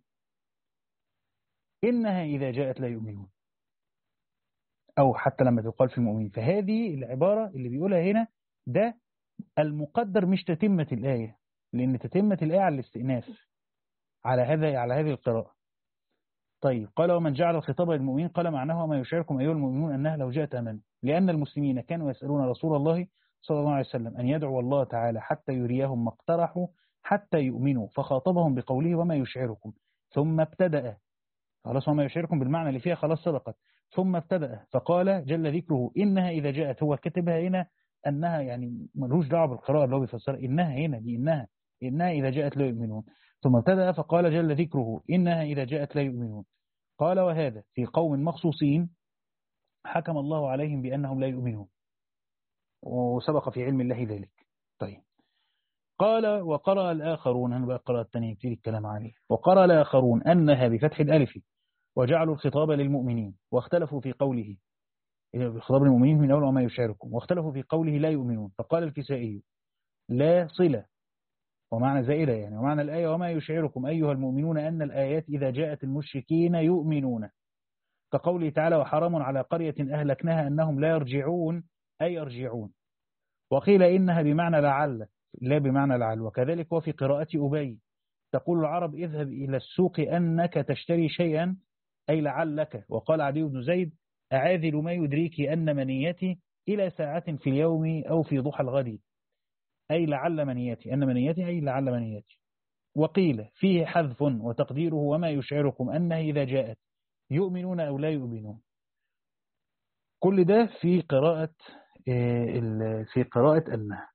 إنها إذا جاءت لا يؤمنون، أو حتى لما تقال في المؤمنين. فهذه العبارة اللي بيقولها هنا ده المقدر مش تتمة الآية، لأن تتمة الآية على الاستئناف على هذا على هذه القراءة. طيب قال ومن جعل الخطاب للمؤمنين قال معناه وما يشعركم أيها المؤمنون أنها لو جاءت آمنوا، لأن المسلمين كانوا يسألون رسول الله صلى الله عليه وسلم أن يدعو الله تعالى حتى يريهم ما اقترحوا حتى يؤمنوا، فخاطبهم بقوله وما يشعركم، ثم ابتدأ، خلاص وما يشعركم بالمعنى اللي فيها خلاص صدقت، ثم ابتدأ فقال جل ذكره إنها إذا جاءت، هو كتبها هنا أنها، يعني ملوش دعوه بالقراءة اللي هو بيفسرها، إنها هنا دي إنها إنها إذا جاءت لا يؤمنون، ثم ابتدأ فقال جل ذكره إنها إذا جاءت لا يؤمنون. قال وهذا في قوم مخصوصين حكم الله عليهم بأنهم لا يؤمنون، وسبق في علم الله ذلك. طيب قال وقرأ الآخرون، هنا بقى القراءة الثانية يبتدي الكلام عليه، وقرأ الآخرون أنها بفتح الألف وجعلوا الخطاب للمؤمنين، واختلفوا في قوله خطاب المؤمنين من أول وما يشعركم، واختلفوا في قوله لا يؤمنون، فقال الكسائي لا صلة ومعنى زائدة، يعني ومعنى الآية وما يشعركم أيها المؤمنون أن الآيات إذا جاءت المشركين يؤمنون، كقوله تعالى وحرام على قرية أهلكناها أنهم لا يرجعون أي يرجعون. وقيل إنها بمعنى لعل، لا بمعنى لعل. وكذلك وفي قراءة أبي تقول العرب اذهب إلى السوق أنك تشتري شيئا أي لعلك. وقال عدي بن زيد أعاذل ما يدريك أن منيتي إلى ساعة في اليوم أو في ضحى الغد، أي لعل منيتي، أن منيتي أي لعل منيتي. وقيل فيه حذف وتقديره وما يشعركم أنها إذا جاءت يؤمنون أو لا يؤمنون. كل ده في قراءة في قراءة أنها.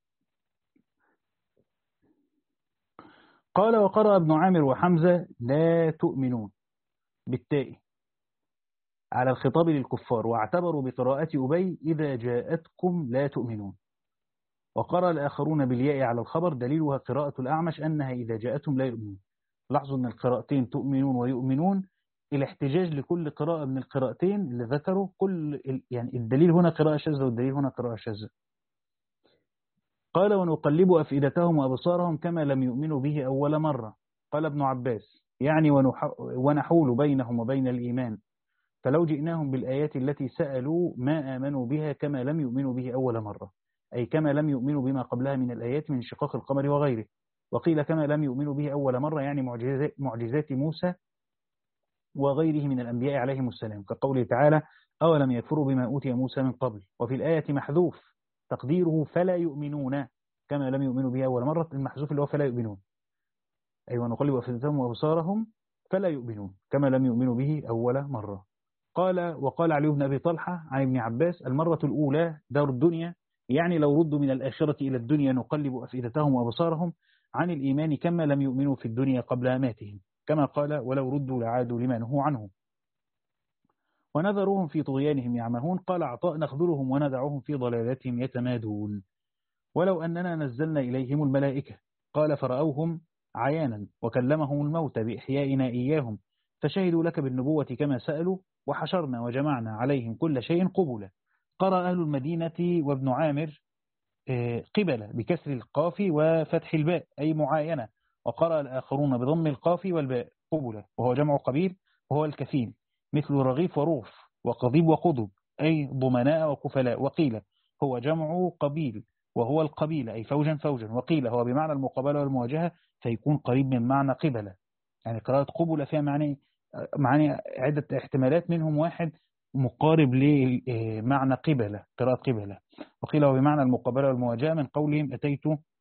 قال وقرأ ابن عامر وحمزة لا تؤمنون بالتاء على الخطاب للكفار، واعتبروا بقراءة أبي إذا جاءتكم لا تؤمنون. وقرأ الآخرون بالياء على الخبر، دليلها قراءة الأعمش أنها إذا جاءتهم لا يؤمنون. لاحظوا أن القراءتين تؤمنون ويؤمنون الاحتجاج لكل قراءة من القراءتين اللي ذكروا، كل يعني الدليل هنا قراءة شاذة والدليل هنا قراءة شاذة. قال ونقلب أفئدتهم وأبصارهم كما لم يؤمنوا به أول مرة. قال ابن عباس يعني ونحول بينهم وبين الإيمان، فلو جئناهم بالآيات التي سألوا ما آمنوا بها كما لم يؤمنوا به أول مرة، أي كما لم يؤمنوا بما قبلها من الآيات من انشقاق القمر وغيره. وقيل كما لم يؤمنوا به أول مرة يعني معجزات موسى وغيره من الأنبياء عليهم السلام، كقوله تعالى أولم يكفروا بما أوتي موسى من قبل. وفي الآية محذوف تقديره فلا يؤمنون، كما لم يؤمنوا به أول مرة، المحذوف اللي هو فلا يؤمنون. أيوة نقلب أفئدتهم وأبصارهم فلا يؤمنون كما لم يؤمنوا به أول مرة. قال وقال علي بن أبي طلحة عن ابن عباس: المرة الأولى دار الدنيا، يعني لو ردوا من الآخرة إلى الدنيا نقلب أفئدتهم وأبصارهم عن الإيمان كما لم يؤمنوا في الدنيا قبل ماتهم، كما قال: ولو ردوا لعادوا لما نهوا عنه. ونذرهم في طغيانهم يعمهون. قال عطاء: نخذلهم وندعهم في ضلالتهم يتمادون. ولو أننا نزلنا إليهم الملائكة. قال: فرأوهم عيانا وكلمهم الموتى بإحيائنا إياهم فشهدوا لك بالنبوة كما سألوا وحشرنا وجمعنا عليهم كل شيء قبلا. قرأ أهل المدينة وابن عامر قبل بكسر القاف وفتح الباء أي معاينة، وقرأ الآخرون بضم القاف والباء قبلا وهو جمع قبيل وهو الكفيل، مثل رغيف وروف وقضيب وقضب أي ضمناء وكفلاء. وقيل هو جمع قبيل وهو القبيلة أي فوجا فوجا. وقيل هو بمعنى المقابلة والمواجهة فيكون قريب من معنى قبلة. يعني قراءة قبلة فيها معنى معنى عدة احتمالات، منهم واحد مقارب لمعنى قبلة، قراءة قبلة. وقيل هو بمعنى المقابلة والمواجهة من قولهم أتيت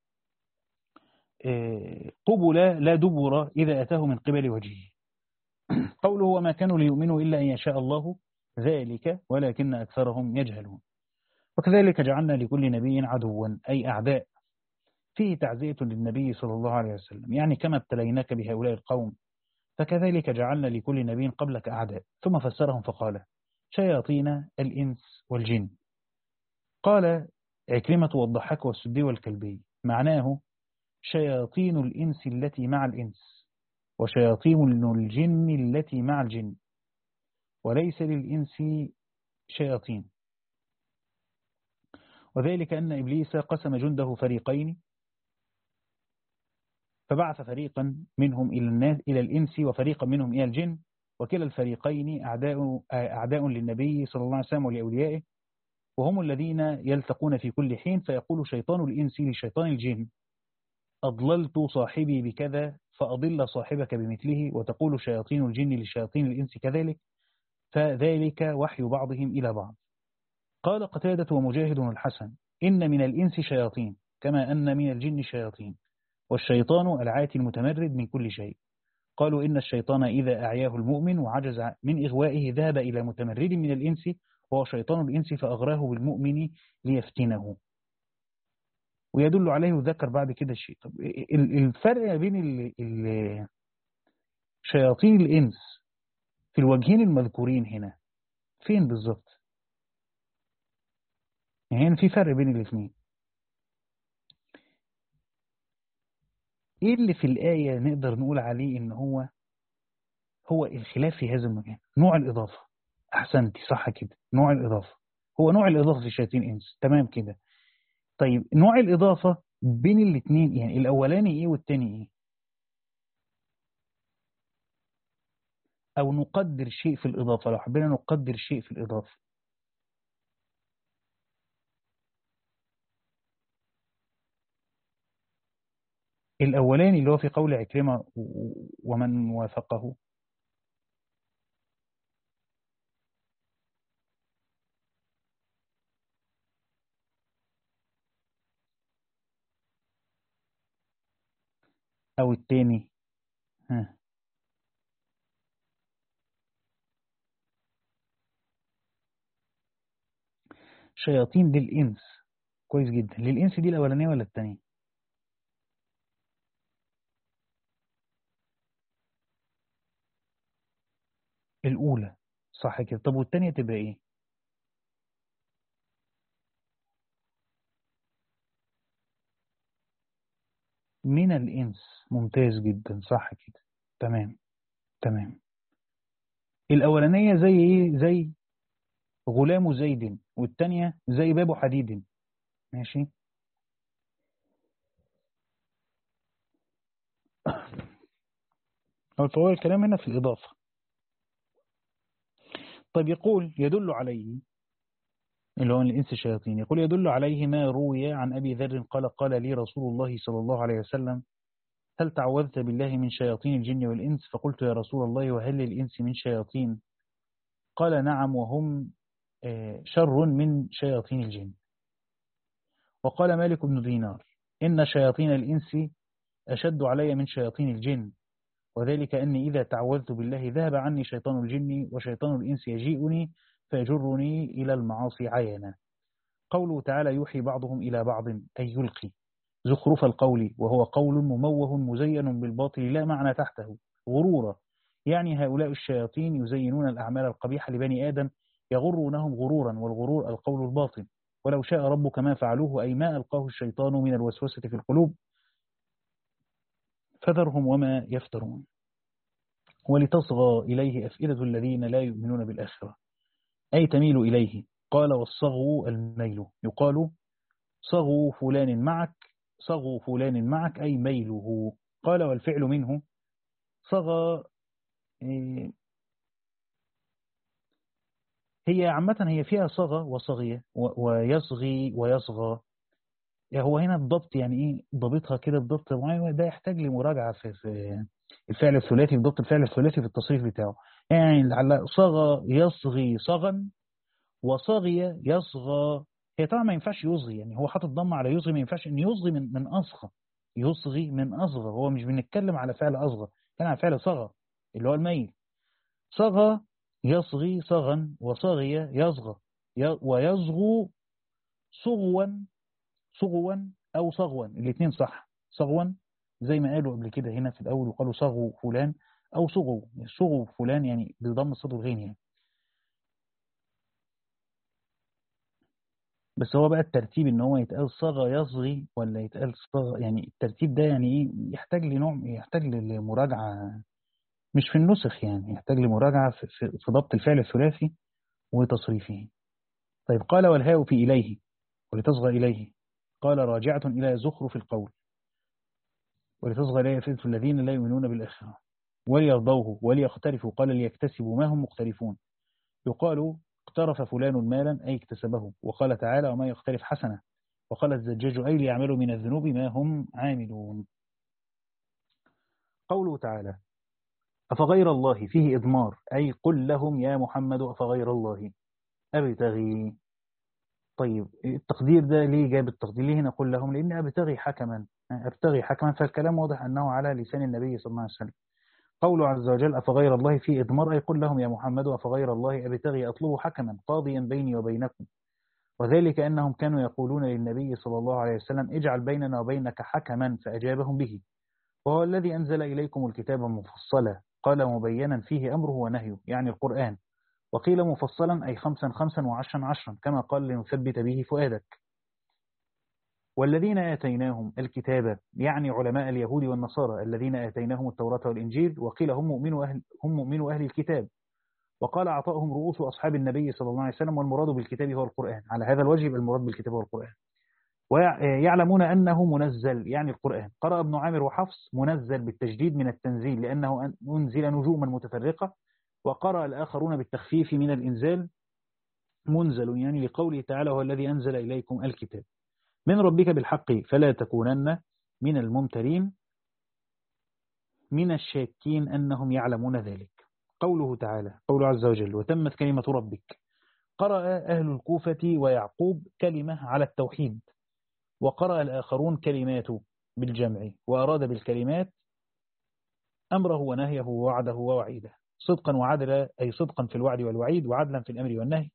قبلة لا دبر إذا أتاه من قبل وجهه. قوله وما كانوا ليؤمنوا إلا أن يشاء الله ذلك ولكن أكثرهم يجهلون. وكذلك جعلنا لكل نبي عدوا أي أعداء، فيه تعزية للنبي صلى الله عليه وسلم، يعني كما ابتليناك بهؤلاء القوم فكذلك جعلنا لكل نبي قبلك أعداء. ثم فسرهم فقال: شياطين الإنس والجن. قال عكرمة والضحاك والسدي والكلبي معناه شياطين الإنس التي مع الإنس وشياطين الجن التي مع الجن، وليس للإنس شياطين. وذلك أن إبليس قسم جنده فريقين، فبعث فريقا منهم إلى الناس إلى الإنس وفريقا منهم إلى الجن، وكلا الفريقين أعداء أعداء للنبي صلى الله عليه وسلم ولأوليائه، وهم الذين يلتقون في كل حين. فيقول شيطان الإنس لشيطان الجن: أضللت صاحبي بكذا فأضل صاحبك بمثله. وتقول شياطين الجن لشياطين الإنس كذلك، فذلك وحي بعضهم إلى بعض. قال قتادة ومجاهد الحسن: إن من الإنس شياطين كما أن من الجن شياطين، والشيطان العاتي المتمرد من كل شيء. قالوا إن الشيطان إذا أعياه المؤمن وعجز من إغوائه ذهب إلى متمرد من الإنس وهو شيطان الإنس فأغراه بالمؤمن ليفتنه. ويدل عليه ذكر بعد كده الشيء. طب الفرق بين شياطين الإنس في الوجهين المذكورين هنا فين بالظبط؟ يعني في فرق بين الاثنين. ايه اللي في الآية نقدر نقول عليه ان هو هو الخلاف في هذا المكان؟ نوع الإضافة. أحسنتي صح كده، نوع الإضافة هو نوع الإضافة في شياطين إنس، تمام كده. طيب نوع الإضافة بين الاثنين يعني الأولاني إيه والتاني إيه؟ أو نقدر شيء في الإضافة، لو حبينا نقدر شيء في الإضافة. الأولاني اللي هو في قول عكرمة ومن وافقه، أو التاني ها. شياطين للإنس، كويس جدا. للإنس دي الأولانية ولا التانية؟ الأولى صح كده. طب والتانية تبقى إيه؟ من الإنس، ممتاز جدا صح كده. تمام تمام. الأولانية زي إيه؟ زي غلام زيد، والتانية زي باب حديد. ماشي. فهو الكلام هنا في الإضافة. طيب يقول يدل عليه اللي هو الإنس الشياطين، يقول يدل عليه ما روي عن أبي ذر قال قال لي رسول الله صلى الله عليه وسلم: هل تعوذت بالله من شياطين الجن والإنس؟ فقلت يا رسول الله وهل للإنس من شياطين؟ قال نعم، وهم شر من شياطين الجن. وقال مالك بن دينار: إن شياطين الإنس أشد علي من شياطين الجن، وذلك أني إذا تعوذت بالله ذهب عني شيطان الجن وشيطان الإنس يجيئني فيجرني إلى المعاصي عيانا. قوله تعالى يوحي بعضهم إلى بعض أي يلقي زخرف القول، وهو قول مموه مزين بالباطل لا معنى تحته غرورا، يعني هؤلاء الشياطين يزينون الأعمال القبيحة لبني آدم يغرونهم غرورا، والغرور القول الباطل. ولو شاء ربك ما فعلوه أي ما ألقاه الشيطان من الوسوسة في القلوب فذرهم وما يفترون. ولتصغى إليه أفئدة الذين لا يؤمنون بالآخرة أي تميل إليه. قال والصغو الميل، يقال صغو فلان معك، صغو فلان معك أي ميله. قال والفعل منه صغى، هي عامة هي فيها صغى وصغية ويصغي ويصغى. هو هنا الضبط يعني ايه ضبطها كده بضبط معين، ده يحتاج لمراجعة في, في الفعل الثلاثي، بضبط الفعل الثلاثي في التصريف بتاعه. يعني على صغى يصغي صغا وصغي يصغى، هي طبعا ما ينفعش يصغي، يعني هو حاطط ضم على يصغي، ما ينفعش ان يصغي من من اصغى، يصغي من اصغى، هو مش بنتكلم على فعل اصغى، كان على فعل صغى اللي هو الميل. صغى يصغي صغا وصغي يصغى ويصغو صغوا صغوا أو صغوا، الاثنين صح. صغوا زي ما قالوا قبل كده هنا في الأول وقالوا صغوا فلان أو صغوا صغوا فلان، يعني بضم الصاد والغين يعني. بس هو بقى الترتيب ان هو يتقال صغى يصغي ولا يتقال صغى، يعني الترتيب ده يعني ايه يحتاج لنوع، يحتاج لمراجعة مش في النسخ، يعني يحتاج لمراجعة في, في, في ضبط الفعل الثلاثي وتصريفه. طيب قال والهاء في إليه ولتصغى إليه، قال راجعة إلى زخرف القول ولتصغى إليه أفئدة الذين لا يؤمنون بالآخرة وليرضوه وليختلفوا، قال ليكتسبوا ما هم مختلفون. يقال اقترف فلان مالا أي اكتسبه. وقال تعالى وما يختلف حسنة. وقال الزجاج أي ليعملوا من الذنوب ما هم عاملون. قوله تعالى أفغير الله فيه إضمار أي قل لهم يا محمد أفغير الله أبتغي. طيب التقدير ده ليه جاب التقدير ليه هنا قل لهم؟ لأن أبتغي حكما، أبتغي حكما، فالكلام واضح أنه على لسان النبي صلى الله عليه وسلم. قوله عز وجل أفغير الله فيه إضمار أي قل لهم يا محمد أفغير الله أبتغي أطلب حكما قاضيا بيني وبينكم، وذلك أنهم كانوا يقولون للنبي صلى الله عليه وسلم اجعل بيننا وبينك حكما فأجابهم به، وهو الذي أنزل إليكم الكتاب مفصلا قال مبينا فيه أمره ونهيه يعني القرآن، وقيل مفصلا أي خمسا خمسا وعشرا عشرا كما قال لنثبت به فؤادك. والذين آتيناهم الكتاب يعني علماء اليهود والنصارى الذين آتيناهم التوراة والإنجيل، وقيل هم مؤمنوا أهل, هم مؤمنوا أهل الكتاب، وقال عطاهم رؤوس أصحاب النبي صلى الله عليه وسلم، والمراد بالكتاب هو القرآن. على هذا الوجه المراد بالكتاب هو القرآن. ويعلمون أنه منزل يعني القرآن. قرأ ابن عامر وحفص منزل بالتجديد من التنزيل لأنه أنزل نجوما متفرقة، وقرأ الآخرون بالتخفيف من الإنزال منزل يعني لقوله تعالى هو الذي أنزل إليكم الكتاب من ربك بالحق فلا تكونن من الممترين من الشاكين أنهم يعلمون ذلك. قوله تعالى قوله عز وجل وتمت كلمة ربك. قرأ أهل الكوفة ويعقوب كلمة على التوحيد، وقرأ الآخرون كلمات بالجمع، وأراد بالكلمات أمره ونهيه ووعده ووعيده صدقا وعدلا أي صدقا في الوعد والوعيد وعدلا في الأمر والنهي.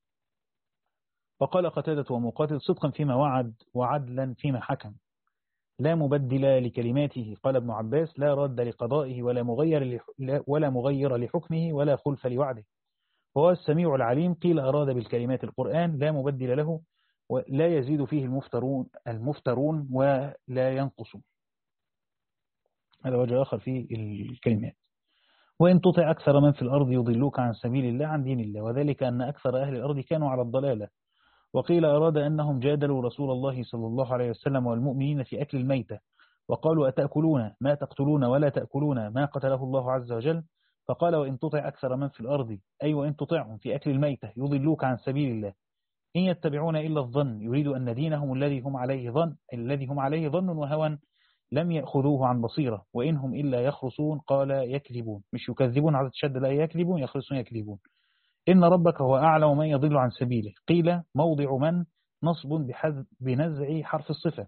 وقال قتادة ومقاتل صدقا فيما وعد وعدلا فيما حكم لا مبدل لكلماته. قال ابن عباس لا رد لقضائه ولا مغير ولا مغير لحكمه ولا خلف لوعده، وهو السميع العليم. قيل أراد بالكلمات القرآن لا مبدل له ولا يزيد فيه المفترون المفترون ولا ينقص. هذا وجه آخر في الكلمات. وإن تطع أكثر من في الأرض يضلوك عن سبيل الله عن دين الله، وذلك أن أكثر أهل الأرض كانوا على الضلالة. وقيل أراد أنهم جادلوا رسول الله صلى الله عليه وسلم والمؤمنين في أكل الميتة، وقالوا أتأكلون ما تقتلون ولا تأكلون ما قتله الله عز وجل، فقال وإن تطع أكثر من في الأرض أي وإن تطعهم في أكل الميتة يضلوك عن سبيل الله إن يتبعون إلا الظن يريد أن دينهم الذي هم عليه ظن الذي هم عليه ظن وهوى لم يأخذوه عن بصيرة وإنهم إلا يخرصون. قال يكذبون مش يكذبون على الشد لا يكذبون يخرصون يكذبون. إن ربك هو أعلم من يضل عن سبيله. قيل موضع من نصب بنزع حرف الصفة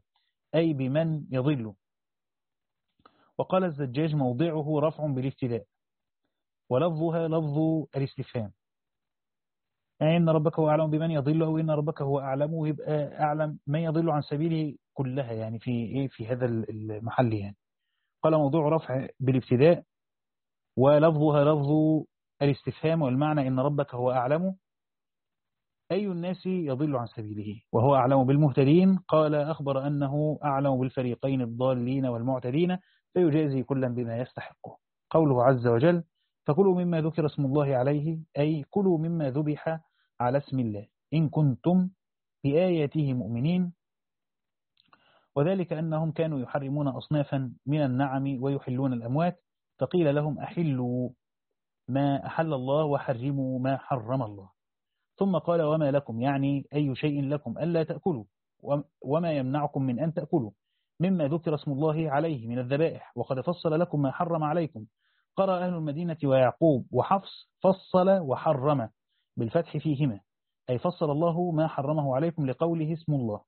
أي بمن يضل. وقال الزجاج موضعه رفع بالابتداء، ولفظها لفظ الاستفهام، يعني إن ربك هو أعلم بمن يضل، أو إن ربك هو أعلم، يبقى أعلم من يضل عن سبيله كلها، يعني في إيه في هذا المحل يعني. قال موضوع رفع بالابتداء، ولفظها لفظ الاستفهام، والمعنى إن ربك هو أعلم أي الناس يضل عن سبيله وهو أعلم بالمهتدين. قال أخبر أنه أعلم بالفريقين الضالين والمعتدين، فيجازي كلا بما يستحقه. قوله عز وجل فكلوا مما ذكر اسم الله عليه، أي كلوا مما ذبح على اسم الله إن كنتم بآياته مؤمنين. وذلك أنهم كانوا يحرمون أصنافا من النعم ويحلون الأموات، فقيل لهم أحلوا ما أحل الله وحرموا ما حرم الله. ثم قال وما لكم، يعني أي شيء لكم ألا تأكلوا، وما يمنعكم من أن تأكلوا مما ذكر اسم الله عليه من الذبائح، وقد فصل لكم ما حرم عليكم. قرأ أهل المدينة ويعقوب وحفص فصل وحرم بالفتح فيهما، أي فصل الله ما حرمه عليكم لقوله اسم الله.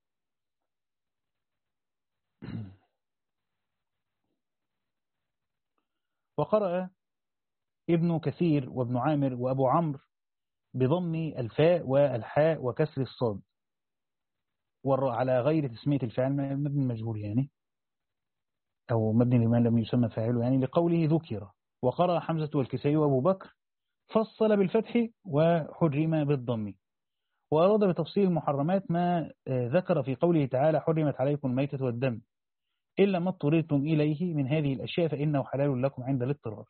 وقرأ ابن كثير وابن عامر وأبو عمرو بضم الفاء والحاء وكسر الصاد على غير تسمية الفاعل، مبني مجهول يعني، أو مبني لما لم يسمى فاعله يعني، لقوله ذكر. وقرأ حمزة والكسائي وأبو بكر فصل بالفتح وحرم بالضم. وأراد بتفصيل المحرمات ما ذكر في قوله تعالى حرمت عليكم الميتة والدم إلا ما اضطررتم إليه من هذه الأشياء فإنه حلال لكم عند الاضطرار.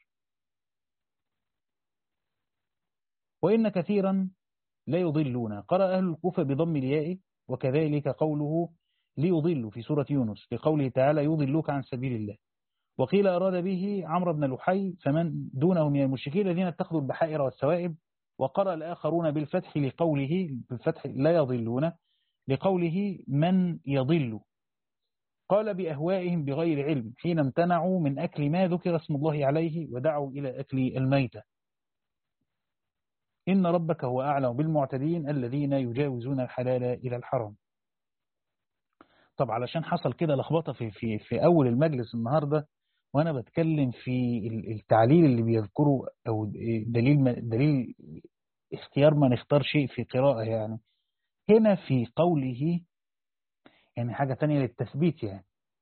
وإن كثيرا لا يضلون. قرأ أهل الكوفة بضم الياء، وكذلك قوله ليضل في سورة يونس لقوله تعالى يضلوك عن سبيل الله. وقيل أراد به عمرو بن لحي فمن دونه من المشركين الذين اتخذوا البحائر والسوائب. وقرأ الآخرون بالفتح لقوله بالفتح لا يضلون لقوله من يضل. قال بأهوائهم بغير علم حين امتنعوا من أكل ما ذكر اسم الله عليه ودعوا إلى أكل الميتة. إن ربك هو أعلم بالمعتدين الذين يجاوزون الحلال إلى الحرام. طب علشان حصل كده لخبطة في, في, في أول المجلس النهاردة وأنا بتكلم في التعليل اللي بيذكره، أو دليل, دليل اختيار ما نختار شيء في قراءة يعني. هنا في قوله يعني حاجة تانية للتثبيت يعني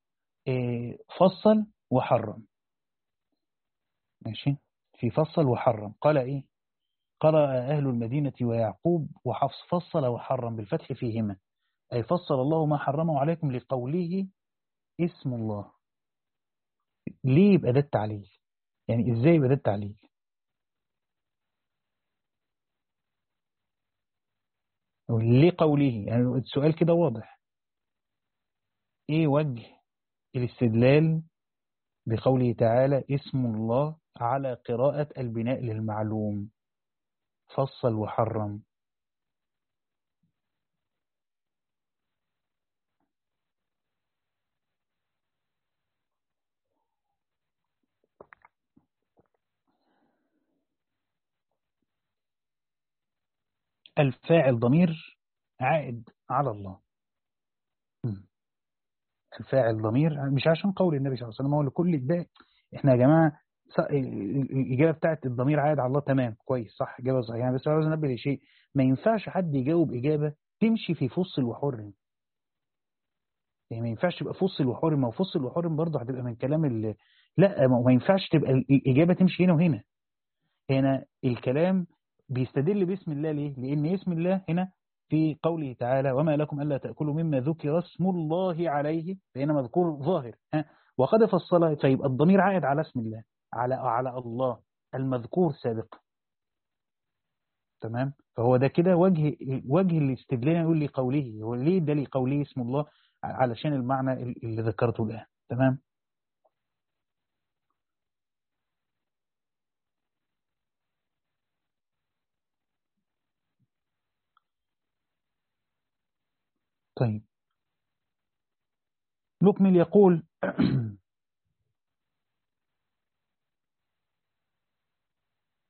فصل وحرم، ماشي، في فصل وحرم. قال إيه؟ قرأ أهل المدينة ويعقوب وحفص فصل وحرم بالفتح فيهما، أي فصل الله ما حرمه عليكم لقوله اسم الله. ليه يبقى ده التعليل؟ يعني إزاي يبقى ده التعليل؟ ليه قوله؟ يعني السؤال كده واضح. إيه وجه الاستدلال بقوله تعالى اسم الله على قراءة البناء للمعلوم فصل وحرم؟ الفاعل ضمير عائد على الله. الفاعل ضمير مش عشان قول النبي صلى الله عليه وسلم، هو لكل ده. احنا يا جماعة الإجابة بتاعت الضمير عائد على الله تمام كويس صح، إجابة صحيحة يعني. بس عاوز انبه لشيء، ما ينفعش حد يجاوب إجابة تمشي في فصل وحرم. يعني ما ينفعش تبقى فصل وحرم، او فصل وحرم برضه هتبقى من كلام ال... لا ما ينفعش تبقى الإجابة تمشي هنا وهنا. هنا الكلام بيستدل باسم الله ليه؟ لأن اسم الله هنا في قوله تعالى وما لكم ألا تأكلوا مما ذكر اسم الله عليه، فهنا مذكور ظاهر ها، وقد فصل، فيبقى الضمير عائد على اسم الله، على على الله المذكور سابقا. تمام، فهو ده كده وجه وجه الاستدلال. يقول لي قوله هو ليه ده لي قوله اسم الله علشان المعنى اللي ذكرته الآن. تمام. طيب نكمل. يقول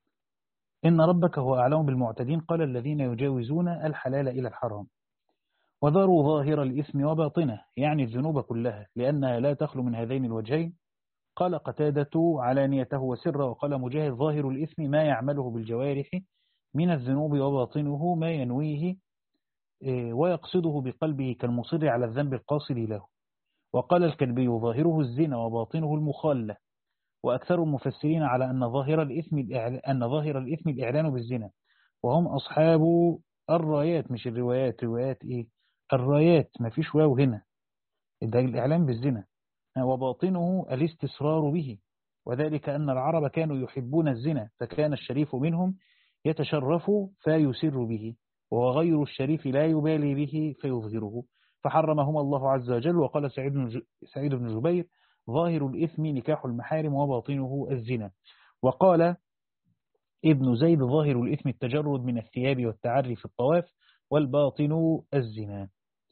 إن ربك هو أعلم بالمعتدين. قال الذين يجاوزون الحلال إلى الحرام. وذروا ظاهر الإثم وباطنه، يعني الذنوب كلها، لأنها لا تخلو من هذين الوجهين. قال قتادة علانيته وسره، وقال مجاهد ظاهر الإثم ما يعمله بالجوارح من الذنوب، وباطنه ما ينويه ويقصده بقلبه كالمصر على الذنب القاصد له. وقال الكلبي ظاهره الزنا وباطنه المخالة. وأكثر المفسرين على أن ظاهر الإثم أن ظاهر الإثم الإعلان بالزنا، وهم أصحاب الرايات، مش الروايات، روايات إيه الرايات، ما فيش واو هنا، ده الإعلان بالزنا. وباطنه الاستسرار به، وذلك أن العرب كانوا يحبون الزنا، فكان الشريف منهم يتشرف فيسر به، وهو غير الشريف لا يبالي به فيظهره، فحرمهما الله عز وجل. وقال سعيد بن سعيد بن جبير ظاهر الإثم نكاح المحارم وباطنه الزنا. وقال ابن زيد ظاهر الإثم التجرد من الثياب والتعري في الطواف، والباطن الزنا.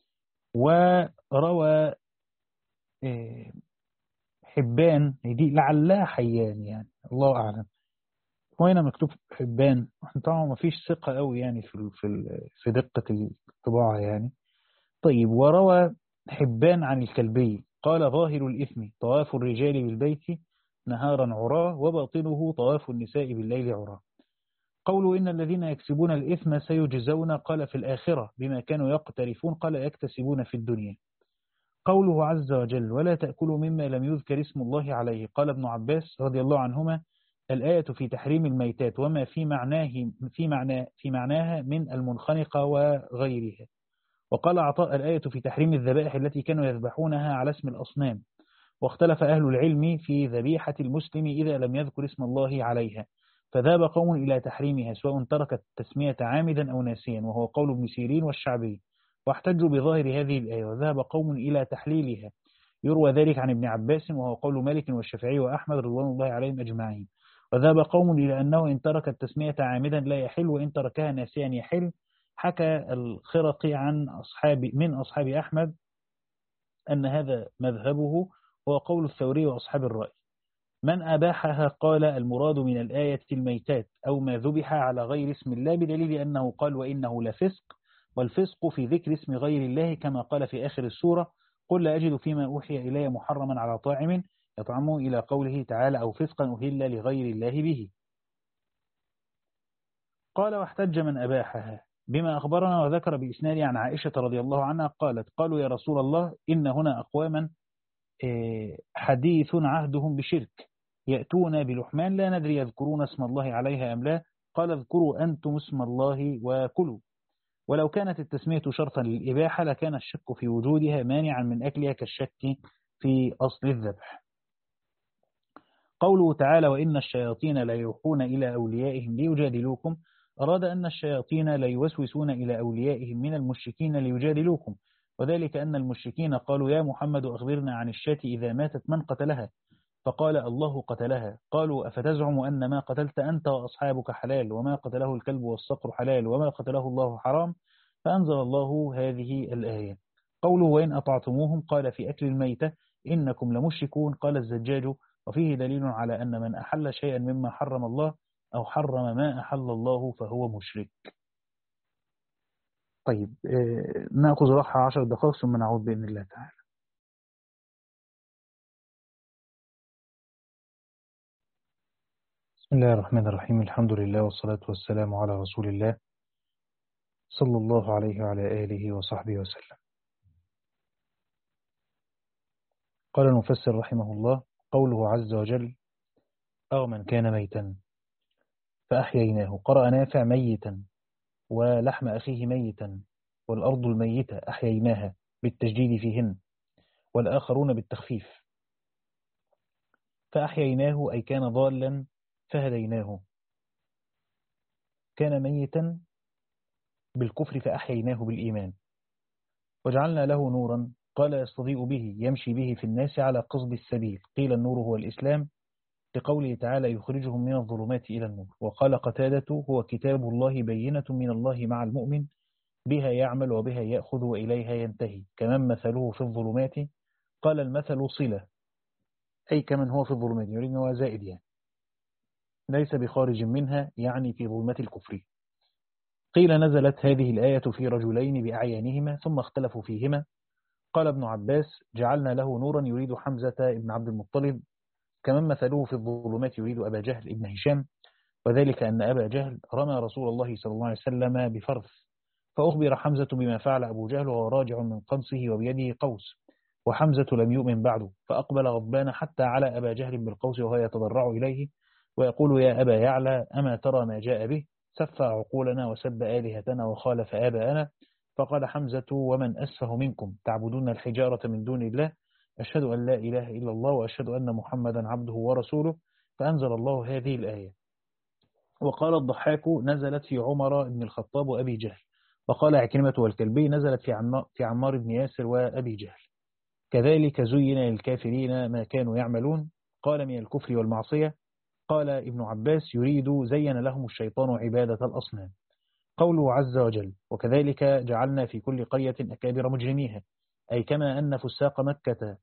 وروى حبان، دي لعلها حيان يعني، الله أعلم، وهنا مكتوب حبان، طبعا ما فيش ثقة قوي يعني في في في دقة الطباعة يعني. طيب، وروى حبان عن الكلبي قال ظاهر الإثم طواف الرجال بالبيت نهارا عراه، وباطنه طواف النساء بالليل عراه. قولوا إن الذين يكسبون الإثم سيجزون، قال في الآخرة بما كانوا يقترفون، قال يكتسبون في الدنيا. قوله عز وجل ولا تأكلوا مما لم يذكر اسم الله عليه، قال ابن عباس رضي الله عنهما الآية في تحريم الميتات وما في معناه في معنى في معناها من المنخنقة وغيرها. وقال عطاء الآية في تحريم الذبائح التي كانوا يذبحونها على اسم الأصنام. واختلف أهل العلم في ذبيحة المسلم إذا لم يذكر اسم الله عليها، فذهب قوم إلى تحريمها سواء ترك التسمية عامدا أو ناسيا، وهو قول ابن سيرين والشعبي، واحتجوا بظاهر هذه الآية. وذهب قوم إلى تحليلها، يروى ذلك عن ابن عباس، وهو قول مالك والشافعي وأحمد رضوان الله عليهم أجمعين. وذهب قوم إلى أنه إن ترك التسمية عامدا لا يحل، وإن تركها ناسيا يحل. حكى الخرقي عن أصحاب من أصحاب أحمد أن هذا مذهبه، هو قول الثوري وأصحاب الرأي. من أباحها قال المراد من الآية الميتات أو ما ذبح على غير اسم الله، بدليل أنه قال وإنه لفسق، والفسق في ذكر اسم غير الله، كما قال في آخر السورة قل لا أجد فيما أوحي إلي محرما على طاعم يطعمه، إلى قوله تعالى أو فسقا أهل لغير الله به. قال واحتج من أباحها بما أخبرنا، وذكر بإسناد عن عائشة رضي الله عنها قالت قالوا يا رسول الله إن هنا أقواما حديث عهدهم بشرك يأتون بلحمان لا ندري يذكرون اسم الله عليها أم لا، قال اذكروا أنتم اسم الله وكلوا. ولو كانت التسمية شرطا للإباحة لكان الشك في وجودها مانعا من أكلها كالشك في أصل الذبح. قوله تعالى وإن الشياطين لا يوحون إلى أوليائهم ليجادلوكم، أراد أن الشياطين لا يوسوسون إلى أوليائهم من المشركين ليجادلوكم، وذلك أن المشركين قالوا يا محمد أخبرنا عن الشاة إذا ماتت من قتلها، فقال الله قتلها. قالوا أفتزعم أن ما قتلت أنت وأصحابك حلال، وما قتله الكلب والصقر حلال، وما قتله الله حرام، فأنزل الله هذه الآية. قوله وإن أطعتموهم قال في أكل الميتة إنكم لمشركون، قال الزجاج وفيه دليل على أن من أحل شيئا مما حرم الله أو حرم ما أحل الله فهو مشرك. طيب، نأخذ راحة عشر دقائق ثم نعود بإذن الله تعالى. بسم الله الرحمن الرحيم، الحمد لله والصلاة والسلام على رسول الله صلى الله عليه وعلى آله وصحبه وسلم. قال المفسر رحمه الله قوله عز وجل أو من كان ميتا فأحييناه، قرأ نافع ميتا ولحم أخيه ميتا، والأرض الميتة أحييناها بالتجديد فيهن، والآخرون بالتخفيف. فأحييناه أي كان ضالا فهديناه، كان ميتا بالكفر فأحييناه بالإيمان، وجعلنا له نورا قال يستضيء به يمشي به في الناس على قصد السبيل، قيل النور هو الإسلام لقوله تعالى يخرجهم من الظلمات إلى النور. وقال قتادة هو كتاب الله بينة من الله مع المؤمن بها يعمل وبها يأخذ وإليها ينتهي، كمن مثله في الظلمات. قال المثل صلة أي كمن هو في الظلمات، يريد أنه زائد يعني، ليس بخارج منها يعني في ظلمة الكفر. قيل نزلت هذه الآية في رجلين بأعيانهما ثم اختلفوا فيهما. قال ابن عباس جعلنا له نورا يريد حمزة ابن عبد المطلب كمن مثله في الظلمات يريد أبا جهل ابن هشام، وذلك أن أبا جهل رمى رسول الله صلى الله عليه وسلم بفرث، فأخبر حمزة بما فعل أبو جهل وهو راجع من قنصه وبيده قوس، وحمزة لم يؤمن بعده، فأقبل غضبان حتى على أبا جهل بالقوس وهو يتضرع إليه ويقول يا أبا يعلى أما ترى ما جاء به، سفى عقولنا وسب آلهتنا وخالف آباءنا. فقال حمزة ومن أسفه منكم تعبدون الحجارة من دون الله، أشهد أن لا إله إلا الله وأشهد أن محمدا عبده ورسوله. فأنزل الله هذه الآية. وقال الضحاك نزلت في عمر بن الخطاب وأبي جهل. وقال عكرمة والكلبي نزلت في عمار, في عمار بن ياسر وأبي جهل. كذلك زين للكافرين ما كانوا يعملون. قال من الكفر والمعصية. قال ابن عباس يريد زين لهم الشيطان عبادة الأصنام. قوله عز وجل وكذلك جعلنا في كل قرية أكابر مجرميها، أي كما أن فساق مكة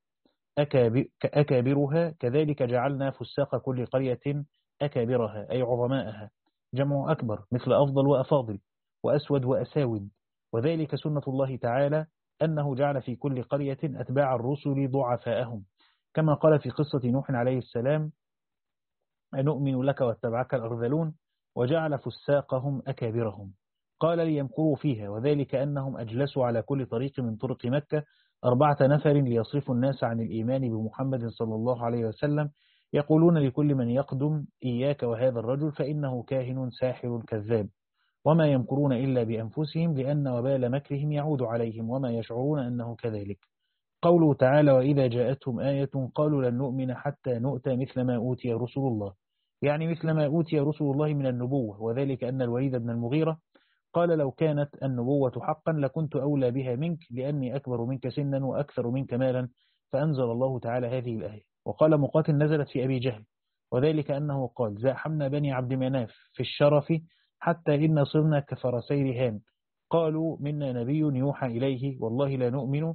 أكابرها كذلك جعلنا فساق كل قرية أكابرها أي عظماءها، جمع أكبر مثل أفضل وأفاضل وأسود وأساود. وذلك سنة الله تعالى أنه جعل في كل قرية أتباع الرسل ضعفاءهم، كما قال في قصة نوح عليه السلام أنؤمن لك واتبعك الأرذلون، وجعل فساقهم أكابرهم. قال ليمكروا فيها، وذلك أنهم أجلسوا على كل طريق من طرق مكة أربعة نفر ليصرفوا الناس عن الإيمان بمحمد صلى الله عليه وسلم، يقولون لكل من يقدم إياك وهذا الرجل فإنه كاهن ساحر كذاب، وما يمكرون إلا بأنفسهم لأن وبال مكرهم يعود عليهم وما يشعرون أنه كذلك. قوله تعالى وإذا جاءتهم آية قالوا لن نؤمن حتى نؤتى مثل ما أوتي رسول الله، يعني مثل ما أوتي رسول الله من النبوة، وذلك أن الوليد بن المغيرة قال لو كانت النبوة حقا لكنت أولى بها منك لأني أكبر منك سنا وأكثر منك مالا، فأنزل الله تعالى هذه الآية. وقال مقاتل نزلت في أبي جهل، وذلك أنه قال زاحمنا بني عبد مناف في الشرف حتى إن صرنا كفرسي رهان، قالوا منا نبي يوحى إليه والله لا نؤمن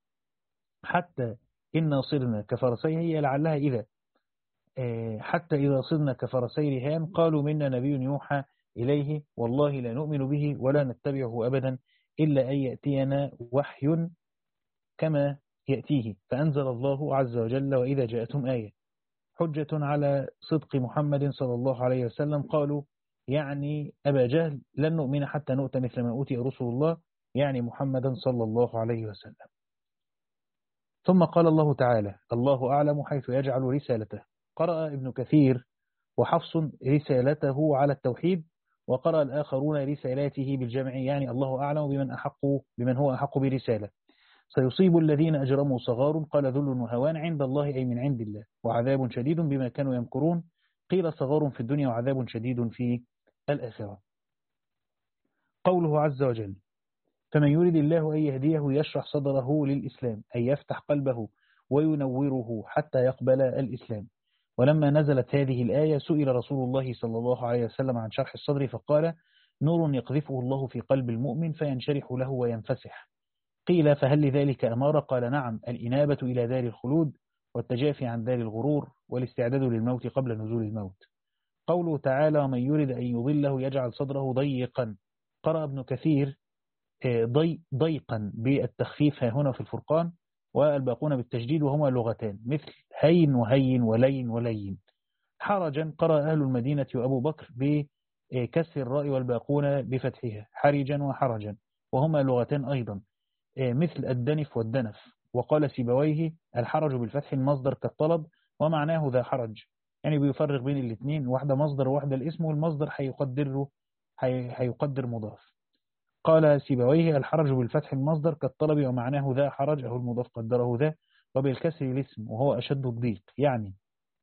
حتى إن صرنا كفرسي، هي لعلها إذا حتى إذا صرنا كفرسي رهان قالوا منا نبي يوحى إليه والله لا نؤمن به ولا نتبعه أبدا إلا أن يأتينا وحي كما يأتيه. فأنزل الله عز وجل وإذا جاءتهم آية حجة على صدق محمد صلى الله عليه وسلم. قالوا يعني أبا جهل لن نؤمن حتى نؤتى مثل ما أوتي رسول الله، يعني محمدا صلى الله عليه وسلم. ثم قال الله تعالى الله أعلم حيث يجعل رسالته. قرأ ابن كثير وحفص رسالته على التوحيد، وقرأ الآخرون رسالاته بالجمع، يعني الله أعلم بمن أحق بمن هو أحق برسالة. سيصيب الذين أجرموا صغار قال ذل وهوان عند الله أي من عند الله، وعذاب شديد بما كانوا يمكرون. قيل صغار في الدنيا وعذاب شديد في الآخرة. قوله عز وجل فمن يريد الله أن يهديه يشرح صدره للإسلام، أي يفتح قلبه وينوره حتى يقبل الإسلام. ولما نزلت هذه الآية سئل رسول الله صلى الله عليه وسلم عن شرح الصدر فقال نور يقذفه الله في قلب المؤمن فينشرح له وينفسح. قيل فهل لذلك أمارة؟ قال نعم، الإنابة إلى دار الخلود والتجافي عن دار الغرور والاستعداد للموت قبل نزول الموت. قوله تعالى ومن يريد أن يضله يجعل صدره ضيقا. قرأ ابن كثير ضي ضيقا بالتخفيف هنا في الفرقان، والباقون بالتجديد، وهما لغتان مثل هين وهين ولين ولين. حرجا قرأ أهل المدينة وأبو بكر بكسر الراء والباقون بفتحها حرجا وحرجا، وهما لغتان أيضا مثل الدنف والدنف. وقال سيبويه الحرج بالفتح المصدر كالطلب ومعناه ذا حرج، يعني بيفرق بين الاثنين، واحدة مصدر وواحدة الاسم، والمصدر هيقدره هيقدر مضاف. قال سيبويه الحرج بالفتح المصدر كالطلب ومعناه ذا حرج أو المضاف قدره ذا، وبالكسر الاسم وهو أشد الضيق، يعني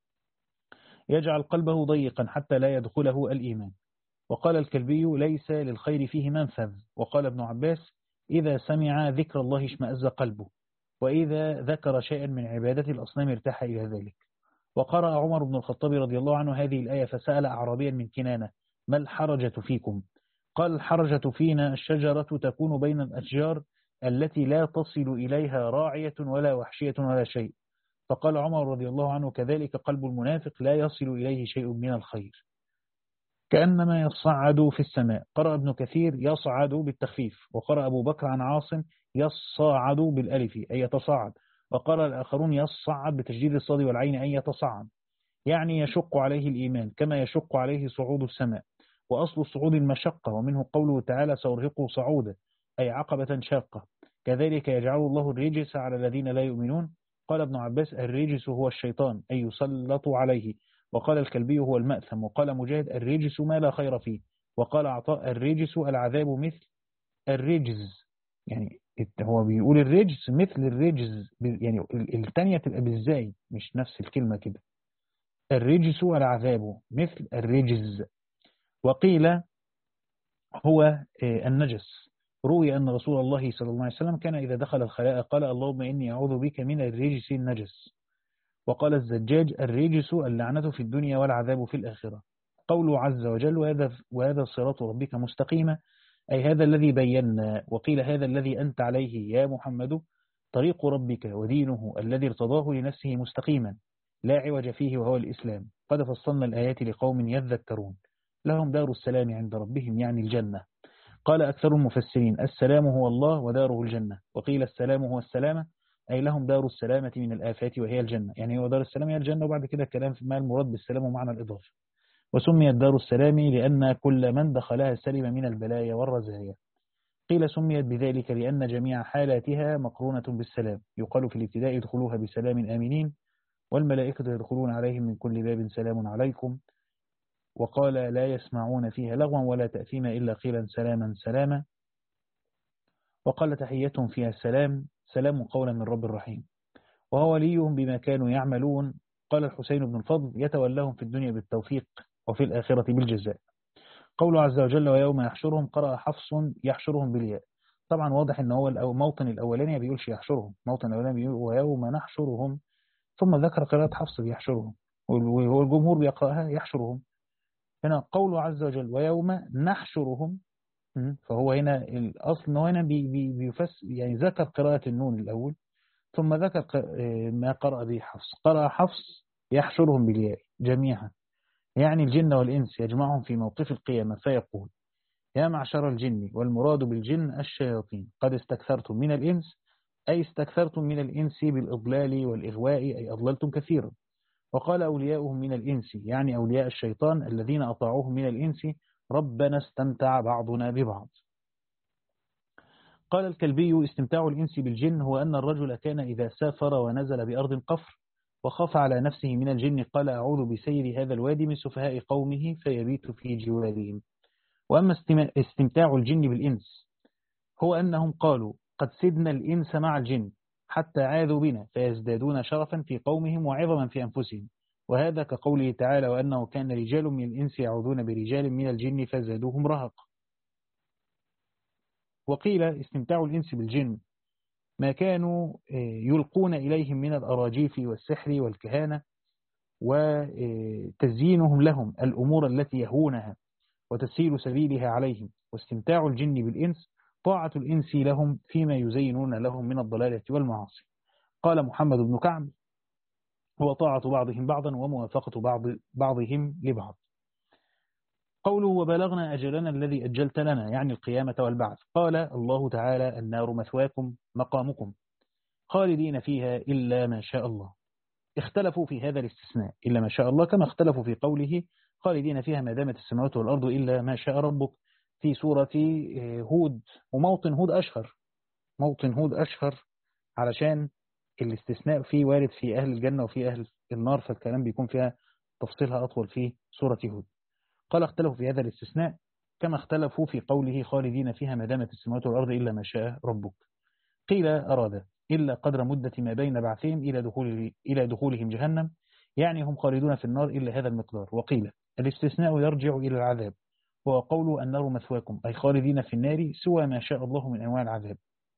يجعل قلبه ضيقا حتى لا يدخله الإيمان. وقال الكلبي ليس للخير فيه منفذ. وقال ابن عباس إذا سمع ذكر الله اشمأز قلبه، وإذا ذكر شيئا من عبادة الأصنام ارتاح إلى ذلك. وقرأ عمر بن الخطاب رضي الله عنه هذه الآية فسأل أعرابيا من كنانة ما الحرجة فيكم؟ قال الحرجة فينا الشجرة تكون بين الأشجار التي لا تصل إليها راعية ولا وحشية ولا شيء. فقال عمر رضي الله عنه كذلك قلب المنافق لا يصل إليه شيء من الخير. كأنما يصعد في السماء. قرأ ابن كثير يصعد بالتخفيف، وقرأ أبو بكر عن عاصم يصعد بالألف أي يتصاعد، وقرأ الآخرون يصعد بتشديد الصاد والعين أي يتصعد، يعني يشق عليه الإيمان كما يشق عليه صعود السماء. وأصل الصعود المشقة، ومنه قوله تعالى سأرهقه صعودا أي عقبة شاقة. كذلك يجعل الله الرجس على الذين لا يؤمنون. قال ابن عباس الرجس هو الشيطان أي يسلط عليه. وقال الكلبي هو المأثم. وقال مجاهد الرجس ما لا خير فيه. وقال عطاء الرجس العذاب مثل الرجز، يعني هو بيقول الرجس مثل الرجز، يعني الثانية تبقى بالزاي مش نفس الكلمة كده. الرجس العذاب مثل الرجز. وقيل هو النجس. روي أن رسول الله صلى الله عليه وسلم كان إذا دخل الخلاء قال اللهم إني أعوذ بك من الرجس النجس. وقال الزجاج الرجس اللعنة في الدنيا والعذاب في الآخرة. قوله عز وجل وهذا, وهذا صراط ربك مستقيمة أي هذا الذي بينا. وقيل هذا الذي أنت عليه يا محمد طريق ربك ودينه الذي ارتضاه لنفسه مستقيما لا عوج فيه وهو الإسلام. قد فصلنا الآيات لقوم يذكرون لهم دار السلام عند ربهم يعني الجنة. قال أكثر المفسرين السلام هو الله وداره الجنة. وقيل السلام هو السلامة أي لهم دار السلامة من الآفات وهي الجنة، يعني هو دار السلام هي الجنة. وبعد كده الكلام في ما المراد بالسلام ومعنى الإضافة. وسميت دار السلام لأن كل من دخلها سلم من البلايا والرزايا. قيل سميت بذلك لأن جميع حالاتها مقرونة بالسلام. يقال في الابتداء ادخلوها بسلام آمنين والملائكة يدخلون عليهم من كل باب سلام عليكم. وقال لا يسمعون فيها لغوا ولا تأثيما إلا قيلا سلاما سلاما. وقال تحيتهم فيها السلام سلام قولا من رب الرحيم. وهو وليهم بما كانوا يعملون. قال الحسين بن الفضل يتولهم في الدنيا بالتوفيق وفي الآخرة بالجزاء. قوله عز وجل ويوم يحشرهم قرأ حفص يحشرهم بالياء. طبعا واضح ان هو الموطن الاولاني ما بيقولش يحشرهم، موطن الاولاني بيقول ويوم نحشرهم، ثم ذكر قراءة حفص يحشرهم والجمهور بيقرأها يحشرهم. هنا قوله عز وجل ويوم نحشرهم، فهو هنا الأصل أنه هنا بي بي بيفس يعني ذكر قراءة النون الأول ثم ذكر ما قرأ به حفص. قرأ حفص يحشرهم بالياء جميعا، يعني الجن والإنس يجمعهم في موقف القيامة فيقول يا معشر الجن، والمراد بالجن الشياطين، قد استكثرتم من الإنس أي استكثرتم من الإنس بالإضلال والإغواء أي أضللتم كثيرا. وقال أولياؤهم من الإنس يعني أولياء الشيطان الذين أطاعوهم من الإنس ربنا استمتع بعضنا ببعض. قال الكلبي استمتاع الإنس بالجن هو أن الرجل كان إذا سافر ونزل بأرض قفر وخاف على نفسه من الجن قال أعوذ بسير هذا الوادي من سفهاء قومه فيبيت في جوارهم. وأما استمتاع الجن بالإنس هو أنهم قالوا قد سدنا الإنس مع الجن حتى عاذوا بنا فيزدادون شرفا في قومهم وعظما في أنفسهم. وهذا كقوله تعالى وأنه كان رجال من الإنس يعوذون برجال من الجن فزادوهم رهق. وقيل استمتاع الإنس بالجن ما كانوا يلقون إليهم من الأراجيف والسحر والكهانة وتزيينهم لهم الأمور التي يهونها وتسهيل سبيلها عليهم. واستمتاع الجن بالإنس طاعة الإنس لهم فيما يزينون لهم من الضلالة والمعاصي. قال محمد بن كعب هو طاعة بعضهم بعضا وموافقة بعض بعضهم لبعض. قوله وبلغنا أجلنا الذي أجلت لنا يعني القيامة والبعث. قال الله تعالى النار مثواكم مقامكم خالدين فيها إلا ما شاء الله. اختلفوا في هذا الاستثناء إلا ما شاء الله كما اختلفوا في قوله خالدين فيها ما دامت السماوات والأرض إلا ما شاء ربك في سورة هود. وموطن هود أشهر، موطن هود أشهر علشان الاستثناء فيه وارد في أهل الجنة وفي أهل النار، فالكلام بيكون فيها تفصيلها أطول في سورة هود. قال اختلفوا في هذا الاستثناء كما اختلفوا في قوله خالدين فيها ما دامت السماوات والأرض إلا ما شاء ربك. قيل أراد إلا قدر مدة ما بين بعثهم إلى دخول إلى دخولهم جهنم، يعني هم خالدون في النار إلا هذا المقدار. وقيل الاستثناء يرجع إلى العذاب وهو قول النار مثواكم أي خالدين في النار سوى ما شاء الله من أنواع العذاب،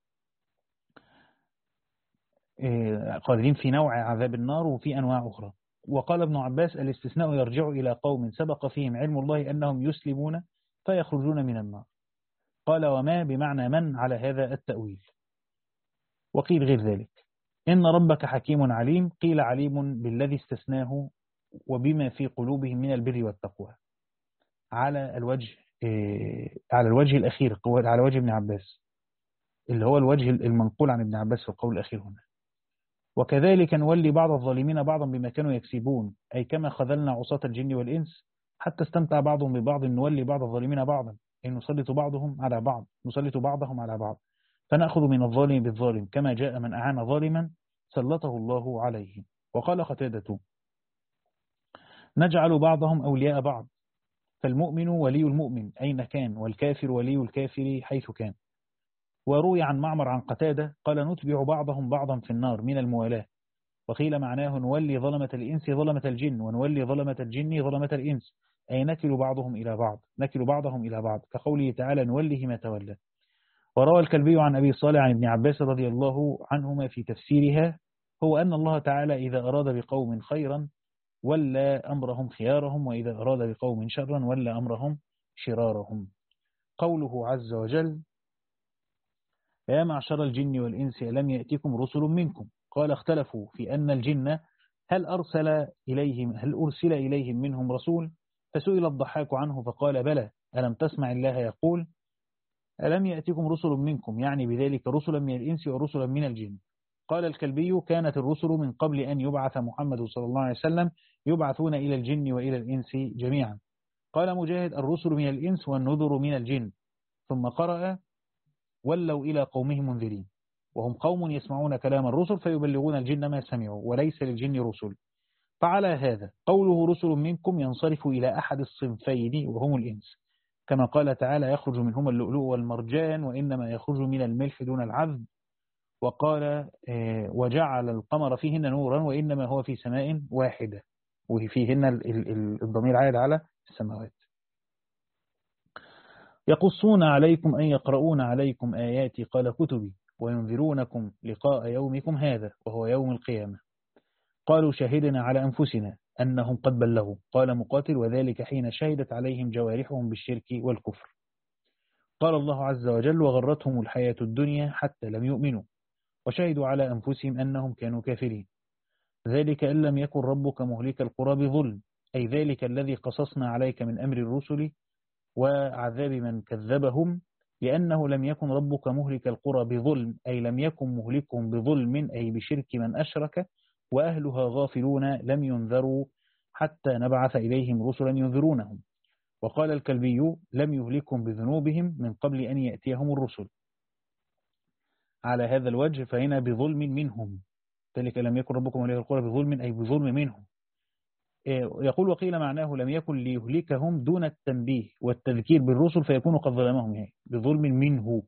خالدين في نوع عذاب النار وفي أنواع أخرى. وقال ابن عباس الاستثناء يرجع إلى قوم سبق فيهم علم الله أنهم يسلمون فيخرجون من النار. قال وما بمعنى من على هذا التأويل. وقيل غير ذلك إن ربك حكيم عليم، قيل عليم بالذي استثناه وبما في قلوبهم من البر والتقوى. على الوجه على الوجه الأخير، على وجه ابن عباس، اللي هو الوجه المنقول عن ابن عباس في القول الأخير هنا. وكذلك نولي بعض الظالمين بعضا بما كانوا يكسبون، أي كما خذلنا عصاة الجن والإنس حتى استمتع بعضهم ببعض، نولي بعض الظالمين بعضا، أي نسلط بعضهم على بعض، نسلط بعضهم على بعض، فنأخذ من الظالم بالظالم، كما جاء من أعان ظالما سلطه الله عليه. وقال قتادة: نجعل بعضهم أولياء بعض، فالمؤمن ولي المؤمن أين كان، والكافر ولي الكافر حيث كان. وروي عن معمر عن قتادة قال: نتبع بعضهم بعضا في النار من الموالاة. وقيل معناه: نولي ظلمة الإنس ظلمة الجن، ونولي ظلمة الجن ظلمة الإنس، أي نكل بعضهم إلى بعض، نكل بعضهم إلى بعض، كقوله تعالى: نوله ما تولى. وروى الكلبي عن أبي صالح عن ابن عباس رضي الله عنهما في تفسيرها: هو أن الله تعالى إذا أراد بقوم خيرا ولى أمرهم خيارهم، وإذا أراد بقوم شرا ولى أمرهم شرارهم. قوله عز وجل: يا معشر الجن والإنس ألم يأتكم رسل منكم، قال: اختلفوا في أن الجن هل أرسل إليهم هل أرسل إليهم منهم رسول، فسئل الضحاك عنه فقال: بلى، ألم تسمع الله يقول: ألم يأتكم رسل منكم، يعني بذلك رسلا من الإنس ورسلا من الجن. قال الكلبي: كانت الرسل من قبل أن يبعث محمد صلى الله عليه وسلم يبعثون إلى الجن وإلى الإنس جميعا. قال مجاهد: الرسل من الإنس والنذر من الجن. ثم قرأ: ولوا إلى قومهم منذرين، وهم قوم يسمعون كلام الرسل فيبلغون الجن ما سمعوا، وليس للجن رسل. فعلى هذا قوله رسل منكم ينصرف إلى أحد الصنفين وهم الإنس، كما قال تعالى: يخرج منهما اللؤلؤ والمرجان، وإنما يخرج من الملح دون العذب. وقال: وجعل القمر فيهن نورا، وإنما هو في سماء واحدة، وفيهن الضمير عائد على السماوات. يقصون عليكم أن يقرؤون عليكم آياتي، قال: كتبي، وينذرونكم لقاء يومكم هذا وهو يوم القيامة. قالوا: شهدنا على أنفسنا أنهم قد بلغوا. قال مقاتل: وذلك حين شهدت عليهم جوارحهم بالشرك والكفر. قال الله عز وجل: وغرتهم الحياة الدنيا حتى لم يؤمنوا، وشهدوا على أنفسهم أنهم كانوا كافرين. ذلك أن لم يكن ربك مهلك القرى بظلم، أي ذلك الذي قصصنا عليك من أمر الرسل وعذاب من كذبهم، لأنه لم يكن ربك مهلك القرى بظلم، أي لم يكن مهلكهم بظلم، أي بشرك من أشرك وأهلها غافلون، لم ينذروا حتى نبعث إليهم رسلا ينذرونهم. وقال الكلبي: لم يهلكهم بذنوبهم من قبل أن يأتيهم الرسل. على هذا الوجه فهنا بظلم منهم، ذلك لم يكن ربكم مهلك القرى بظلم، أي بظلم منهم. يقول: وقيل معناه: لم يكن ليهلكهم دون التنبيه والتذكير بالرسل فيكون قد ظلمهم، يعني بظلم منه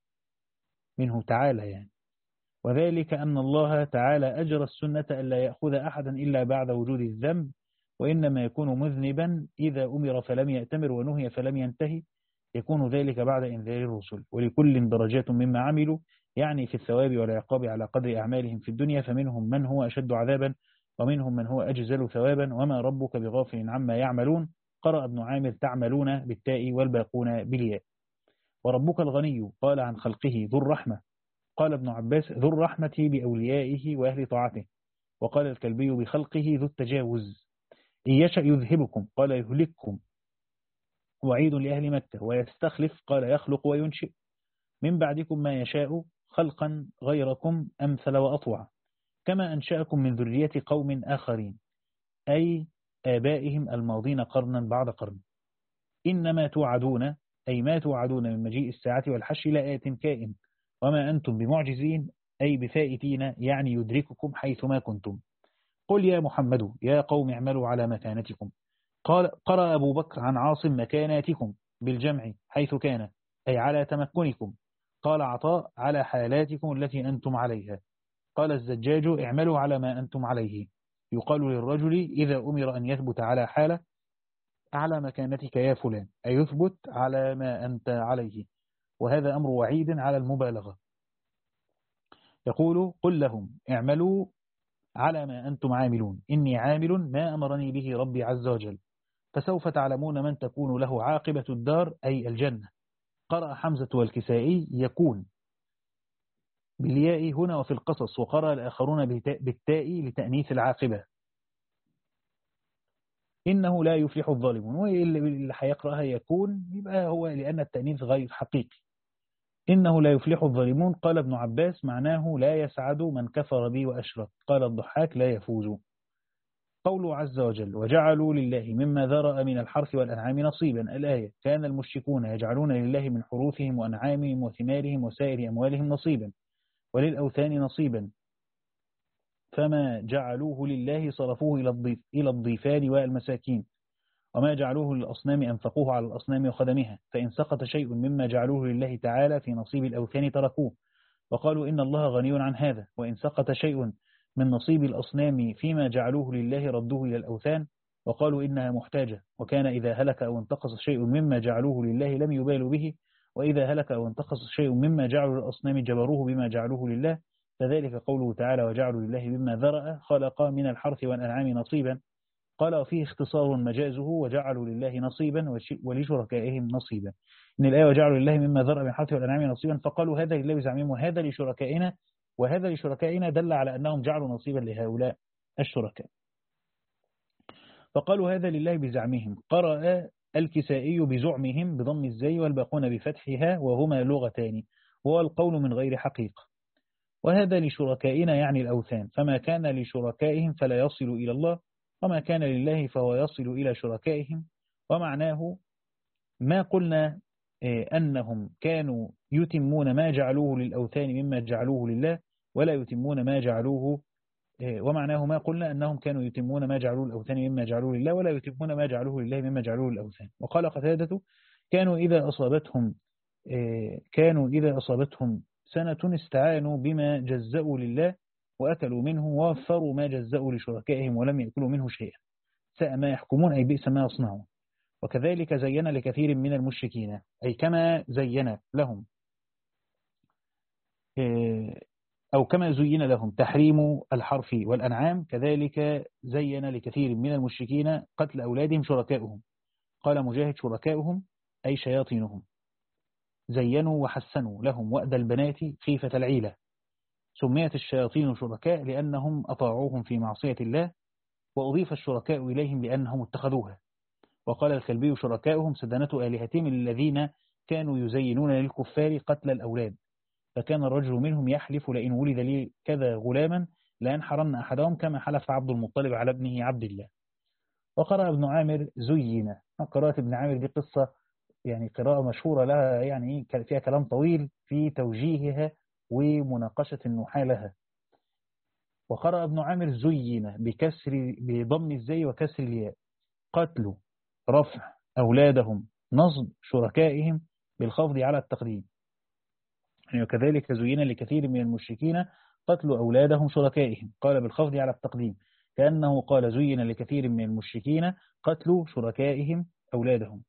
منه تعالى يعني. وذلك أن الله تعالى أجرى السنة ألا يأخذ أحدا إلا بعد وجود الذنب، وإنما يكون مذنبا إذا أمر فلم يأتمر ونهي فلم ينتهي، يكون ذلك بعد إنذار الرسل. ولكل درجات مما عملوا، يعني في الثواب والعقاب على قدر أعمالهم في الدنيا، فمنهم من هو أشد عذابا ومنهم من هو أجزل ثوابا، وما ربك بغافل عما يعملون. قرأ ابن عامر: تعملون بالتاء والباقون بالياء. وربك الغني قال عن خلقه ذو الرحمة. قال ابن عباس: ذو الرحمة بأوليائه وأهل طاعته. وقال الكلبي: بخلقه ذو التجاوز. إن يشأ يذهبكم، قال: يهلككم. وعيد لأهل مكة: ويستخلف، قال: يخلق وينشئ. من بعدكم ما يشاء خلقا غيركم أمثل وأطوع، كما أنشأكم من ذرية قوم آخرين، أي آبائهم الماضين قرنا بعد قرن. إنما توعدون، أي ما توعدون من مجيء الساعة والحشر لآت كائن، وما أنتم بمعجزين، أي بفائتين، يعني يدرككم حيثما كنتم. قل يا محمد يا قوم اعملوا على مكانتكم. قال قرأ أبو بكر عن عاصم: مكاناتكم بالجمع حيث كان، أي على تمكنكم. قال عطاء: على حالاتكم التي أنتم عليها. قال الزجاج: اعملوا على ما أنتم عليه. يقال للرجل إذا أمر أن يثبت على حالة: على مكانتك يا فلان، أي يثبت على ما أنت عليه. وهذا أمر وعيد على المبالغة. يقول: قل لهم اعملوا على ما أنتم عاملون، إني عامل ما أمرني به ربي عز وجل، فسوف تعلمون من تكون له عاقبة الدار، أي الجنة. قرأ حمزة والكسائي: يكون بالياء هنا وفي القصص، وقرأ الآخرون بالتاء لتأنيث العاقبة. إنه لا يفلح الظالمون، واللي هيقرأها يكون يبقى هو لأن التأنيث غير حقيقي. إنه لا يفلح الظالمون. قال ابن عباس معناه لا يسعد من كفر بي وأشرك. قال الضحاك لا يفوز. قوله عز وجل وجعلوا لله مما ذرأ من الحرث والأنعام نصيبا. الآية كان المشركون يجعلون لله من حروثهم وأنعامهم وثمارهم وسائر أموالهم نصيبا وللأوثان نصيبا، فما جعلوه لله صرفوه إلى الضيف إلى الضيفان والمساكين، وما جعلوه للأصنام أنفقوه على الأصنام وخدمها، فإن سقط شيء مما جعلوه لله تعالى في نصيب الأوثان تركوه وقالوا إن الله غني عن هذا، وإن سقط شيء من نصيب الأصنام فيما جعلوه لله ردوه إلى الأوثان وقالوا إنها محتاجة، وكان إذا هلك أو انتقص شيء مما جعلوه لله لم يبالوا به، وإذا هلك أو انتقص شيء مما جعلوا للأصنام جبروه بما جعلوه لله، فذلك قوله تعالى وجعلوا لله مما ذرأ خلق من الحرث والأنعام نصيبا. قال وفيه اختصار مجازه وجعلوا لله نصيبا ولشركائهم نصيبا. إن الآية وجعلوا لله مما ذرأ من الحرث والأنعام نصيبا، فقالوا هذا لله بزعمهم وهذا لشركائنا، وهذا لشركائنا دل على أنهم جعلوا نصيبا لهؤلاء الشركاء. فقالوا هذا لله بزعمهم. قرأ الكسائي بزعمهم بضم الزي والباقون بفتحها وهما لغتان، وهو القول من غير حقيقة. وهذا لشركائنا يعني الأوثان، فما كان لشركائهم فلا يصل إلى الله، وما كان لله فهو يصل إلى شركائهم. ومعناه ما قلنا أنهم كانوا يتمون ما جعلوه للأوثان مما جعلوه لله ولا يتمون ما جعلوه، ومعناه ما قلنا أنهم كانوا يتمون ما جعلوه للأوثان مما جعلوه لله ولا يتمون ما جعلوه لله مما جعلوه للأوثان. وقال قتادة كانوا إذا أصابتهم كانوا إذا أصابتهم سنة استعانوا بما جزأوا لله وأكلوا منه ووفروا ما جزأوا لشركائهم ولم يأكلوا منه شيئا، ساء ما يحكمون أي بئس ما يصنعون. وكذلك زين لكثير من المشركين، أي كما زين لهم أو كما زين لهم تحريم الحرث والأنعام، كذلك زين لكثير من المشركين قتل أولادهم شركائهم. قال مجاهد شركائهم أي شياطينهم، زينوا وحسنوا لهم وأد البنات خيفة العيلة. سميت الشياطين شركاء لأنهم أطاعوهم في معصية الله، وأضيف الشركاء إليهم لأنهم اتخذوها. وقال الكلبي شركائهم سدنة آلهتهم الذين كانوا يزينون للكفار قتل الأولاد، فكان الرجل منهم يحلف لئن ولد لي كذا غلاما لأنحرن أحدهم كما حلف عبد المطلب على ابنه عبد الله. وقرأ ابن عامر زين. قراءة ابن عامر دي قصة يعني قراءة مشهورة لها، يعني فيها كلام طويل في توجيهها ومناقشة النحاة لها. وقرأ ابن عامر زين بكسر بضم الزي وكسر الياء، قتل رفع أولادهم نصب شركائهم بالخفض على التقديم. يعني وكذلك زين لكثير من المشركين قتل أولادهم شركائهم، قال بالخفض على التقديم، كأنه قال زين لكثير من المشركين قتل شركائهم أولادهم.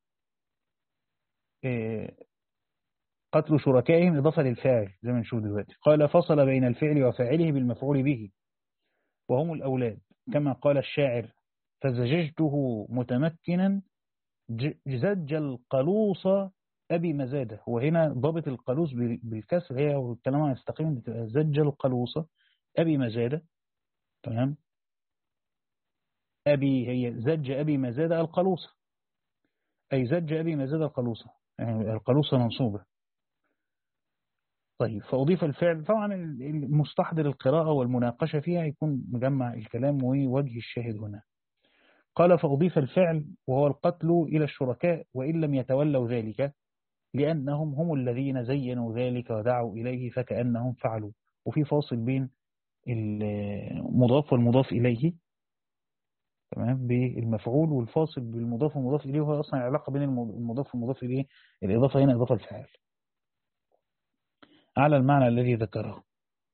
قتل شركائهم إضافة للفاعل زي ما نشوف دلوقتي. قال فصل بين الفعل وفاعله بالمفعول به وهم الأولاد، كما قال الشاعر فزججته متمكنا زج القلوص أبي مزاده. وهنا ضابط القلوص بالكسر هي والكلام عن يستقيم بتبقى زج القلوص أبي مزاده. تمام، أبي هي زج أبي مزاده القلوص، أي زج أبي مزاده القلوص، يعني القلوص منصوبة. طيب فأضيف الفعل، طبعا المستحضر القراءة والمناقشة فيها يكون مجمع الكلام ووجه الشاهد هنا. قال فأضيف الفعل وهو القتل إلى الشركاء وإن لم يتولوا ذلك لأنهم هم الذين زينوا ذلك ودعوا إليه فكأنهم فعلوا. وفي فاصل بين المضاف والمضاف إليه، تمام، بالمفعول، والفاصل بالمضاف والمضاف إليه هو أصلا العلاقة بين المضاف والمضاف إليه. الإضافة هنا إضافة الفعل على المعنى الذي ذكره.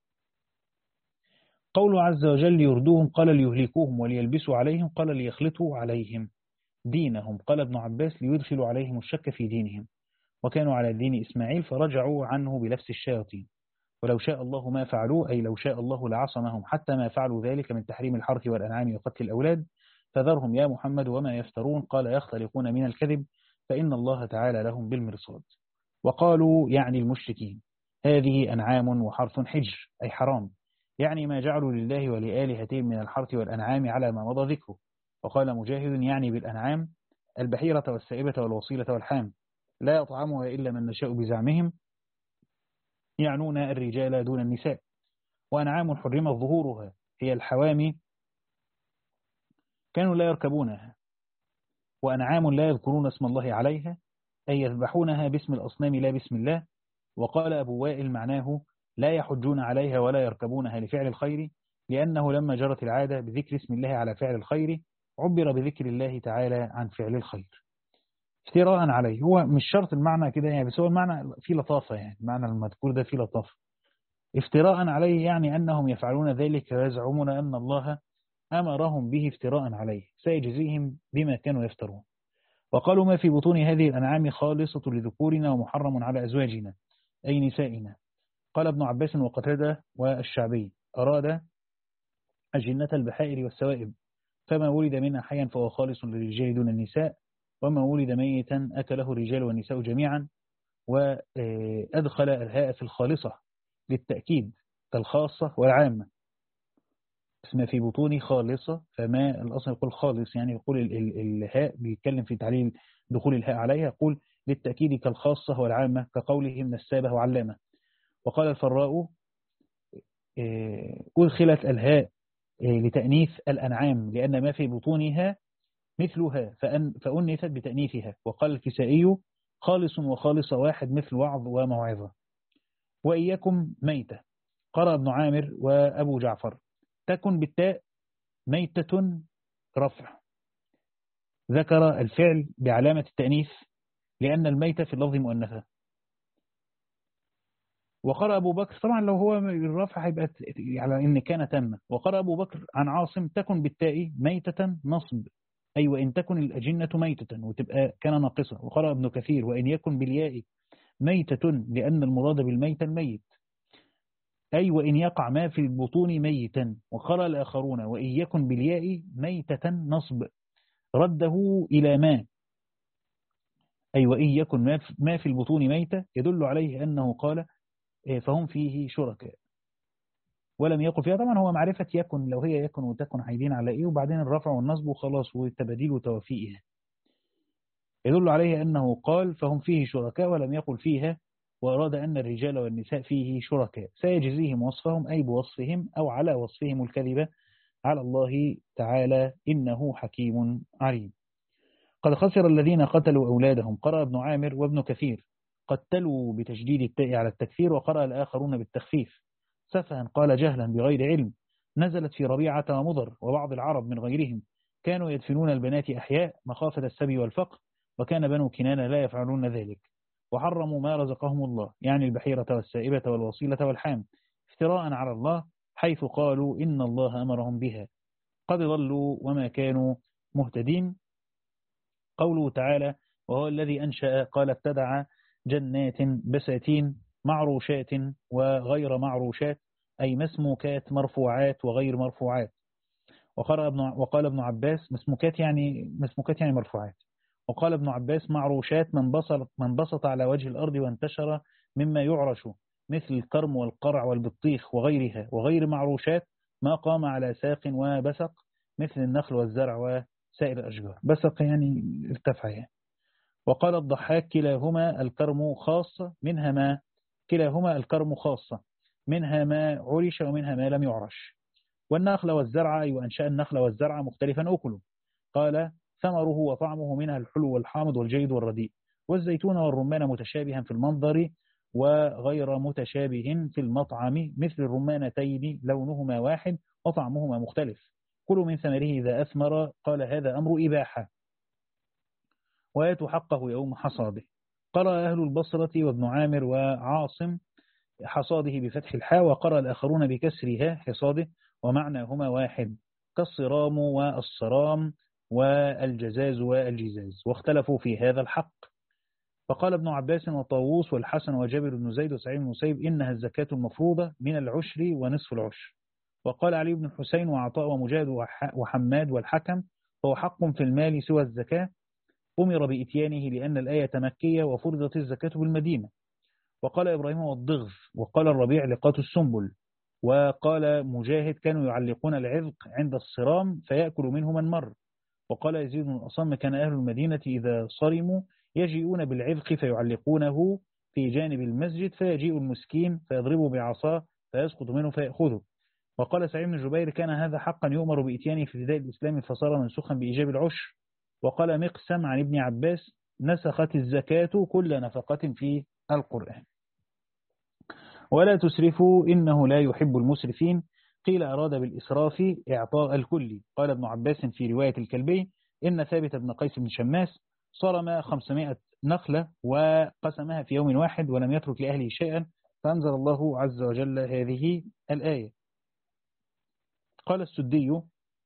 قوله عز وجل يردوهم قال ليهلكوهم وليلبسوا عليهم قال ليخلطوا عليهم دينهم. قال ابن عباس ليدخلوا عليهم الشك في دينهم، وكانوا على دين إسماعيل فرجعوا عنه بلبس الشياطين. ولو شاء الله ما فعلوا، أي لو شاء الله لعصمهم حتى ما فعلوا ذلك من تحريم الحرث والأنعام وقتل الأولاد، فذرهم يا محمد وما يفترون. قال يختلقون من الكذب فإن الله تعالى لهم بالمرصاد. وقالوا يعني المشركين هذه أنعام وحرث حجر أي حرام، يعني ما جعلوا لله ولآلهتهم من الحرث والأنعام على ما مضى ذكره، وقال مجاهد يعني بالأنعام البحيرة والسائبة والوصيلة والحام، لا يطعمها إلا من نشاء بزعمهم، يعنون الرجال دون النساء. وأنعام حرم ظهورها هي الحوامي كانوا لا يركبونها، وأنعام لا يذكرون اسم الله عليها أي يذبحونها باسم الأصنام لا باسم الله. وقال أبو وائل معناه لا يحجون عليها ولا يركبونها لفعل الخير، لأنه لما جرت العادة بذكر اسم الله على فعل الخير عبر بذكر الله تعالى عن فعل الخير افتراء عليه. هو مش شرط المعنى كده يعني، بس هو المعنى فيه لطافة، يعني المعنى المذكور ده فيه لطافة. افتراء عليه يعني أنهم يفعلون ذلك ويزعمون أن الله أمرهم به افتراء عليه سيجزيهم بما كانوا يفترون. وقالوا ما في بطون هذه الأنعام خالصة لذكورنا ومحرم على أزواجنا أي نسائنا. قال ابن عباس وقتادة والشعبي أراد أجنة البحائر والسوائب، فما ولد منها حيا فهو خالص للرجال دون النساء، وما ولد ميتا أكله الرجال والنساء جميعا. وأدخل الهاء في الخالصة للتأكيد كالخاصة والعامة، اسمها في بطون خالصة، فما الأصل يقول خالص يعني يقول ال ال الهاء بيتكلم في تعليل دخول الهاء عليها، يقول للتأكيد كالخاصة والعامة كقوله من السابة وعلامة. وقال الفراء أدخلت الهاء لتأنيث الأنعام لأن ما في بطونها مثلها فأن فأنثت بتأنيثها. وقال الكسائي خالص وخالص واحد مثل وعظ وموعظة. وإياكم ميتة قرأ ابن عامر وأبو جعفر تكن بالتاء ميتة رفع، ذكر الفعل بعلامة التأنيث لأن الميتة في اللفظ مؤنثة. وقرأ أبو بكر طبعا لو هو الرفع هيبقى على إن كان تم. وقرأ أبو بكر عن عاصم تكن بالتاء ميتة نصب، أي وإن تكن الأجنة ميتة وتبقى كان ناقصة. وقرأ ابن كثير وإن يكن بالياء ميتة لأن المراد بالميت الميت، أي وإن يقع ما في البطون ميتا. وقرأ الآخرون وإن يكن بالياء ميتة نصب رده إلى ما، أي وإن يكن ما في البطون ميتة يدل عليه أنه قال فهم فيه شركاء ولم يقل فيها. طبعا هو معرفة يكن، لو هي يكن وتكن عايدين على إيه وبعدين الرفع والنصب وخلاص والتبديل وتوفيئها، يدل عليه أنه قال فهم فيه شركاء ولم يقل فيها، وأراد أن الرجال والنساء فيه شركاء سيجزيهم وصفهم أي بوصفهم أو على وصفهم الكذبة على الله تعالى إنه حكيم عليم. قد خسر الذين قتلوا أولادهم قرأ ابن عامر وابن كثير قتلوا بتشديد التاء على التكثير، وقرأ الآخرون بالتخفيف سفها قال جهلا بغير علم. نزلت في ربيعة ومضر وبعض العرب من غيرهم كانوا يدفنون البنات أحياء مخافة السبي والفقر، وكان بنو كنانة لا يفعلون ذلك. وحرموا ما رزقهم الله يعني البحيرة والسائبة والوصيلة والحام افتراء على الله حيث قالوا إن الله أمرهم بها قد ضلوا وما كانوا مهتدين. قوله تعالى وهو الذي أنشأ قال ابتدع جنات بساتين معروشات وغير معروشات أي مسموكات مرفوعات وغير مرفوعات. وقال ابن وقال ابن عباس مسموكات يعني مسموكات يعني مرفوعات. وقال ابن عباس معروشات من بسط من بسط على وجه الأرض وانتشر مما يعرش مثل الكرم والقرع والبطيخ وغيرها. وغير معروشات ما قام على ساق وبسق مثل النخل والزرع وسائر الأشجار. بسق يعني ارتفع يعني. وقال الضحاك كلاهما الكرم خاصة منها ما كلاهما الكرم خاصة منها ما عرش ومنها ما لم يعرش. والنخل والزرع أي وأنشأ النخل والزرع مختلفا أكله قال ثمره وطعمه منها الحلو والحامض والجيد والرديء. والزيتون والرمان متشابها في المنظر وغير متشابه في المطعم مثل الرمانتين لونهما واحد وطعمهما مختلف. كلوا من ثمره إذا أثمر قال هذا أمر إباحة ويأتوا حقه يوم حصاده. قرأ أهل البصرة وابن عامر وعاصم حصاده بفتح الحاء، وقرأ الآخرون بكسرها حصاده ومعناهما واحد كالصرام والصرام والجزاز والجزاز، واختلفوا في هذا الحق. فقال ابن عباس وطاووس والحسن وجابر بن زيد وسعيد بن المسيب إنها الزكاة المفروضة من العشر ونصف العشر. وقال علي بن الحسين وعطاء ومجاهد وحماد والحكم فهو حق في المال سوى الزكاة أمر بإتيانه لأن الآية مكية وفرضت الزكاة بالمدينة. وقال إبراهيم والضغف. وقال الربيع لقات السنبل. وقال مجاهد كانوا يعلقون العذق عند الصرام فيأكل منه من مر. وقال يزيد بن الأصم كان أهل المدينة إذا صرموا يجيئون بالعذق فيعلقونه في جانب المسجد، فيجيء المسكين فيضربه بعصاه فيسقط منه فيأخذه. وقال سعيد بن جبير كان هذا حقا يؤمر بإتيانه في بداية الإسلام فصار منسوخا بإيجاب العشر. وقال مقسم عن ابن عباس نسخت الزكاة كل نفقة في القرآن. ولا تسرفوا إنه لا يحب المسرفين. قيل أراد بالإسراف إعطاء الكل. قال ابن عباس في رواية الكلبي إن ثابت بن قيس بن شماس صرم خمسمائة نخلة وقسمها في يوم واحد ولم يترك لأهله شيئا، فأنزل الله عز وجل هذه الآية. قال السدي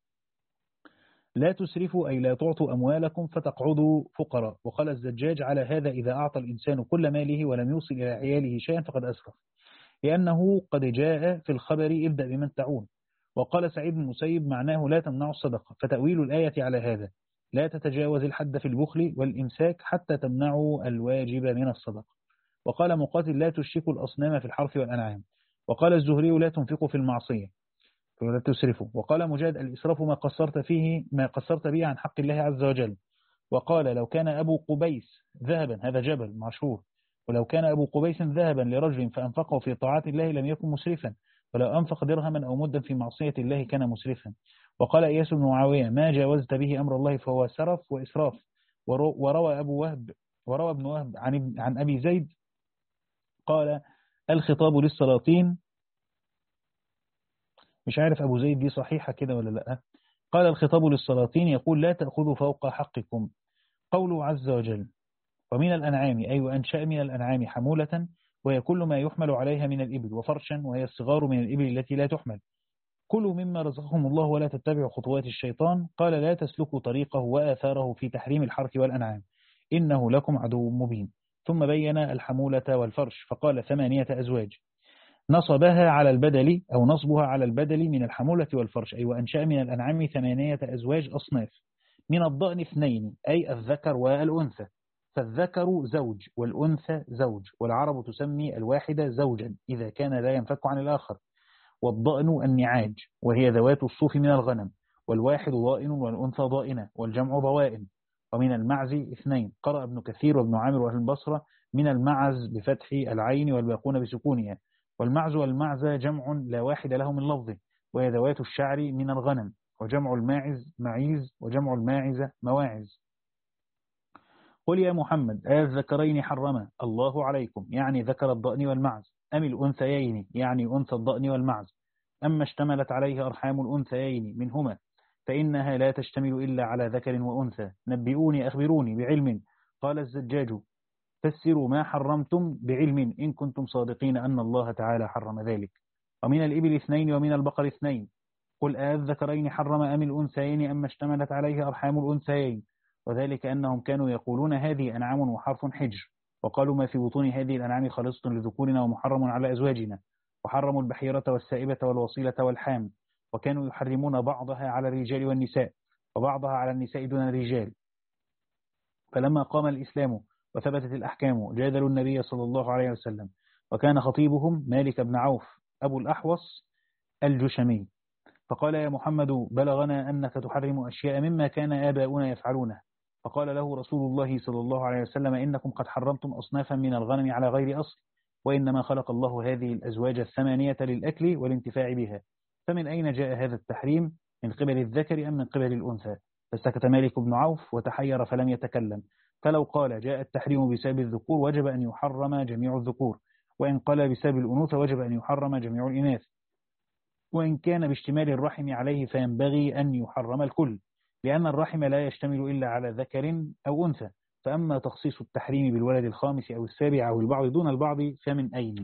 لا تسرفوا أي لا تعطوا أموالكم فتقعدوا فقراء. وقال الزجاج على هذا إذا أعطى الإنسان كل ماله ولم يوصل إلى عياله شيئا فقد أسرف، لأنه قد جاء في الخبر ابدأ بمن تعون. وقال سعيد بن المسيب معناه لا تمنعوا الصدقة، فتأويل الآية على هذا لا تتجاوز الحد في البخل والإمساك حتى تمنعوا الواجب من الصدقة. وقال مقاتل لا تشركوا الأصنام في الحرث والأنعام. وقال الزهري لا تنفقوا في المعصية ولا تسرفوا. وقال مجاهد الإسراف ما قصرت فيه ما قصرت به عن حق الله عز وجل. وقال لو كان أبو قبيس ذهبا، هذا جبل مشهور، ولو كان أبو قبيس ذهبا لرجل فأنفقه في طاعات الله لم يكن مسرفا، ولو أنفق درهما أو مدا في معصية الله كان مسرفا. وقال إياس بن معاوية ما جاوزت به أمر الله فهو سرف وإسراف. وروى أبو وهب وروى ابن وهب عن عن أبي زيد قال الخطاب للسلاطين، مش عارف أبو زيد دي صحيحة كده ولا لا. قال الخطاب للسلاطين يقول لا تأخذوا فوق حقكم. قوله عز وجل ومن الأنعام أي وأنشأ من الأنعام حمولة وهي كل ما يحمل عليها من الإبل، وفرشا وهي الصغار من الإبل التي لا تحمل. كلوا مما رزقهم الله ولا تتبعوا خطوات الشيطان. قال لا تسلكوا طريقه وآثاره في تحريم الحرث والأنعام إنه لكم عدو مبين. ثم بين الحمولة والفرش فقال ثمانية أزواج نصبها على البدل أو نصبها على البدل من الحمولة والفرش أي وأنشأ من الأنعام ثمانية أزواج أصناف. من الضأن اثنين أي الذكر والأنثى، فالذكر زوج والأنثى زوج، والعرب تسمي الواحدة زوجا إذا كان لا ينفك عن الآخر. والضأن النعاج وهي ذوات الصوف من الغنم، والواحد ضائن والأنثى ضائنة والجمع ضوائن. ومن المعز اثنين قرأ ابن كثير وابن عامر وأهل البصرة من المعز بفتح العين والباقون بسكونها. والمعز والمعز جمع لا واحد له من لفظه، وهي ذوات الشعر من الغنم، وجمع الماعز معيز وجمع الماعزة مواعز. قل يا محمد الذكرين حرم الله عليكم يعني ذكر الضأن والمعز أم الأنثيين يعني أنثى الضأن والمعز، أما اشتملت عليه أرحام الأنثيين منهما فإنها لا تشتمل إلا على ذكر وأنثى. نبئوني أخبروني بعلم. قال الزجاج فسروا ما حرمتم بعلم إن كنتم صادقين أن الله تعالى حرم ذلك. ومن الإبل اثنين ومن البقر اثنين قل الذكرين حرم أم الأنثيين أما اشتملت عليه أرحام الأنثيين، وذلك أنهم كانوا يقولون هذه أنعام وحرف حجر، وقالوا ما في بطون هذه الأنعام خالصة لذكورنا ومحرم على أزواجنا، وحرموا البحيرة والسائبة والوصيلة والحام، وكانوا يحرمون بعضها على الرجال والنساء وبعضها على النساء دون الرجال. فلما قام الإسلام وثبتت الأحكام جادلوا النبي صلى الله عليه وسلم، وكان خطيبهم مالك بن عوف أبو الأحوص الجشمي، فقال يا محمد بلغنا أنك تحرم أشياء مما كان آباؤنا يفعلونه. فقال له رسول الله صلى الله عليه وسلم إنكم قد حرمتم أصنافا من الغنم على غير أصل، وإنما خلق الله هذه الأزواج الثمانية للأكل والانتفاع بها، فمن أين جاء هذا التحريم من قبل الذكر أم من قبل الأنثى؟ فسكت مالك بن عوف وتحير فلم يتكلم. فلو قال جاء التحريم بسبب الذكور وجب أن يحرم جميع الذكور، وإن قال بسبب الأنوثة وجب أن يحرم جميع الإناث، وإن كان باشتمال الرحم عليه فينبغي أن يحرم الكل، لأن الرحم لا يشتمل إلا على ذكر أو أنثى. فأما تخصيص التحريم بالولد الخامس أو السابع أو البعض دون البعض فمن أين؟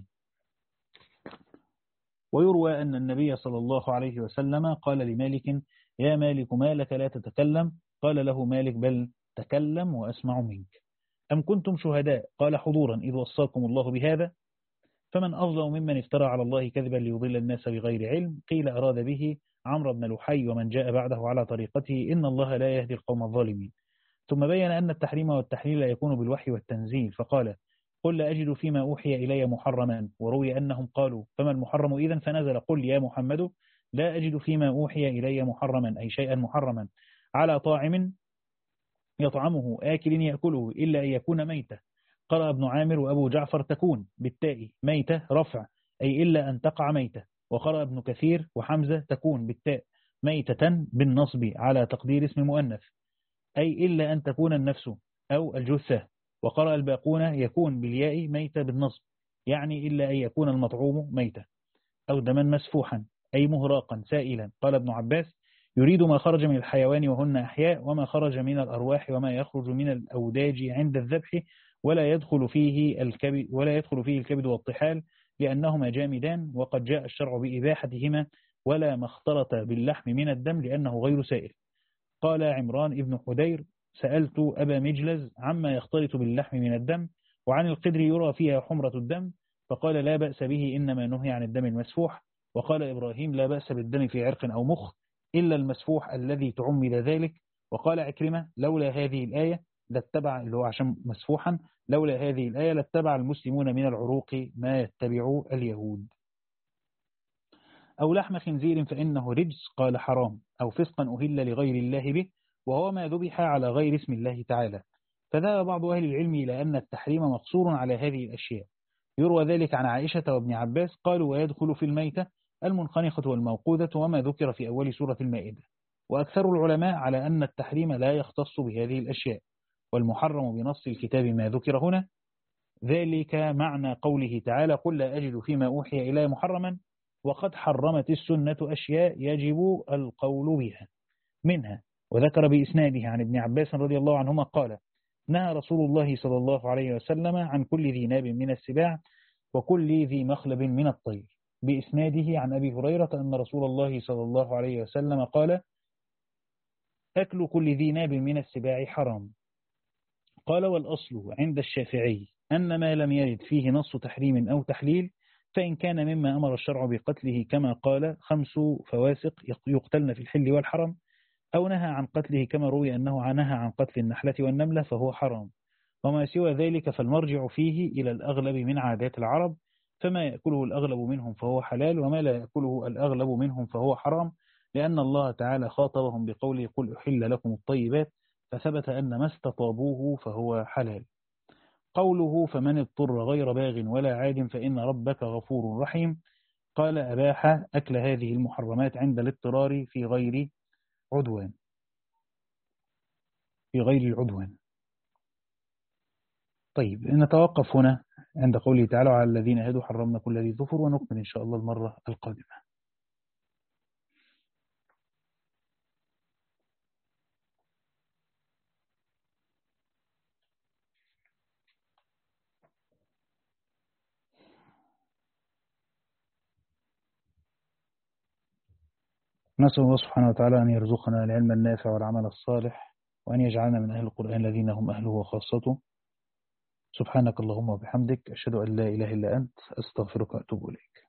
ويروى أن النبي صلى الله عليه وسلم قال لمالك يا مالك ما لك لا تتكلم؟ قال له مالك بل تكلم وأسمع منك. أم كنتم شهداء؟ قال حضورا إذ وصاكم الله بهذا. فمن أظلم ممن افترى على الله كذبا ليضل الناس بغير علم. قيل أراد به عمرو بن لحي ومن جاء بعده على طريقته إن الله لا يهدي القوم الظالمين. ثم بين أن التحريم والتحليل يكون بالوحي والتنزيل، فقال قل لا أجد فيما أوحي إلي محرما. وروي أنهم قالوا فما المحرم إذن؟ فنزل قل يا محمد لا أجد فيما أوحي إلي محرما أي شيئا محرما. على طاعم يطعمه آكل يأكله إلا أن يكون ميتة. قرأ ابن عامر وأبو جعفر تكون بالتاء ميتة رفع أي إلا أن تقع ميتة. وقرأ ابن كثير وحمزة تكون بالتاء ميتة بالنصب على تقدير اسم مؤنث أي إلا أن تكون النفس أو الجثة. وقرأ الباقون يكون بالياء ميتة بالنصب يعني إلا أن يكون المطعوم ميتة أو دما مسفوحا أي مهراقا سائلا. قال ابن عباس يريد ما خرج من الحيوان وهن أحياء وما خرج من الأرواح وما يخرج من الأوداج عند الذبح ولا يدخل فيه الكبد ولا يدخل فيه الكبد والطحال لأنهما جامدان وقد جاء الشرع بإباحتهما ولا ما اختلط باللحم من الدم لأنه غير سائل. قال عمران ابن حدير سألت أبا مجلز عما يختلط باللحم من الدم وعن القدر يرى فيها حمرة الدم فقال لا بأس به إنما نهي عن الدم المسفوح. وقال إبراهيم لا بأس بالدم في عرق أو مخ إلا المسفوح الذي تعمد ذلك. وقال عكرمة لولا هذه الآية لاتبع اللي هو عشان مسفوحا لولا هذه الآية لاتبع المسلمون من العروق ما يتبع اليهود. أو لحم خنزير فإنه رجس قال حرام أو فسقا أهل لغير الله به وهو ما ذبح على غير اسم الله تعالى. فذهب بعض أهل العلم إلى أن التحريم مقصور على هذه الأشياء. يروى ذلك عن عائشة وابن عباس قالوا ويدخل في الميتة المنخنقة والموقوذة وما ذكر في أول سورة المائدة. وأكثر العلماء على أن التحريم لا يختص بهذه الأشياء والمحرم بنص الكتاب ما ذكر هنا. ذلك معنى قوله تعالى قل لا أجد فيما أوحي إلي محرما وقد حرمت السنة أشياء يجب القول بها منها. وذكر بإسناده عن ابن عباس رضي الله عنهما قال نهى رسول الله صلى الله عليه وسلم عن كل ذي ناب من السباع وكل ذي مخلب من الطير. بإسناده عن أبي هريرة أن رسول الله صلى الله عليه وسلم قال أكل كل ذي ناب من السباع حرام. قال والأصل عند الشافعي أن ما لم يرد فيه نص تحريم أو تحليل فإن كان مما أمر الشرع بقتله كما قال خمس فواسق يقتلن في الحل والحرم أو نهى عن قتله كما روي أنه نهى عن قتل النحلة والنملة فهو حرام. وما سوى ذلك فالمرجع فيه إلى الأغلب من عادات العرب فما يأكله الأغلب منهم فهو حلال وما لا يأكله الأغلب منهم فهو حرام لأن الله تعالى خاطبهم بقوله قل أحل لكم الطيبات فثبت أن ما استطابوه فهو حلال. قوله فمن اضطر غير باغ ولا عاد فإن ربك غفور رحيم قال أباح أكل هذه المحرمات عند الاضطرار في غير عدوان في غير العدوان. طيب نتوقف هنا عند قوله تعالى على الذين هادوا حرمنا كل ذي ظفر ونكمل إن شاء الله المرة القادمة. نسأل الله سبحانه وتعالى أن يرزقنا العلم النافع والعمل الصالح وأن يجعلنا من أهل القرآن الذين هم أهله وخاصته. سبحانك اللهم وبحمدك أشهد أن لا إله إلا أنت أستغفرك وأتوب إليك.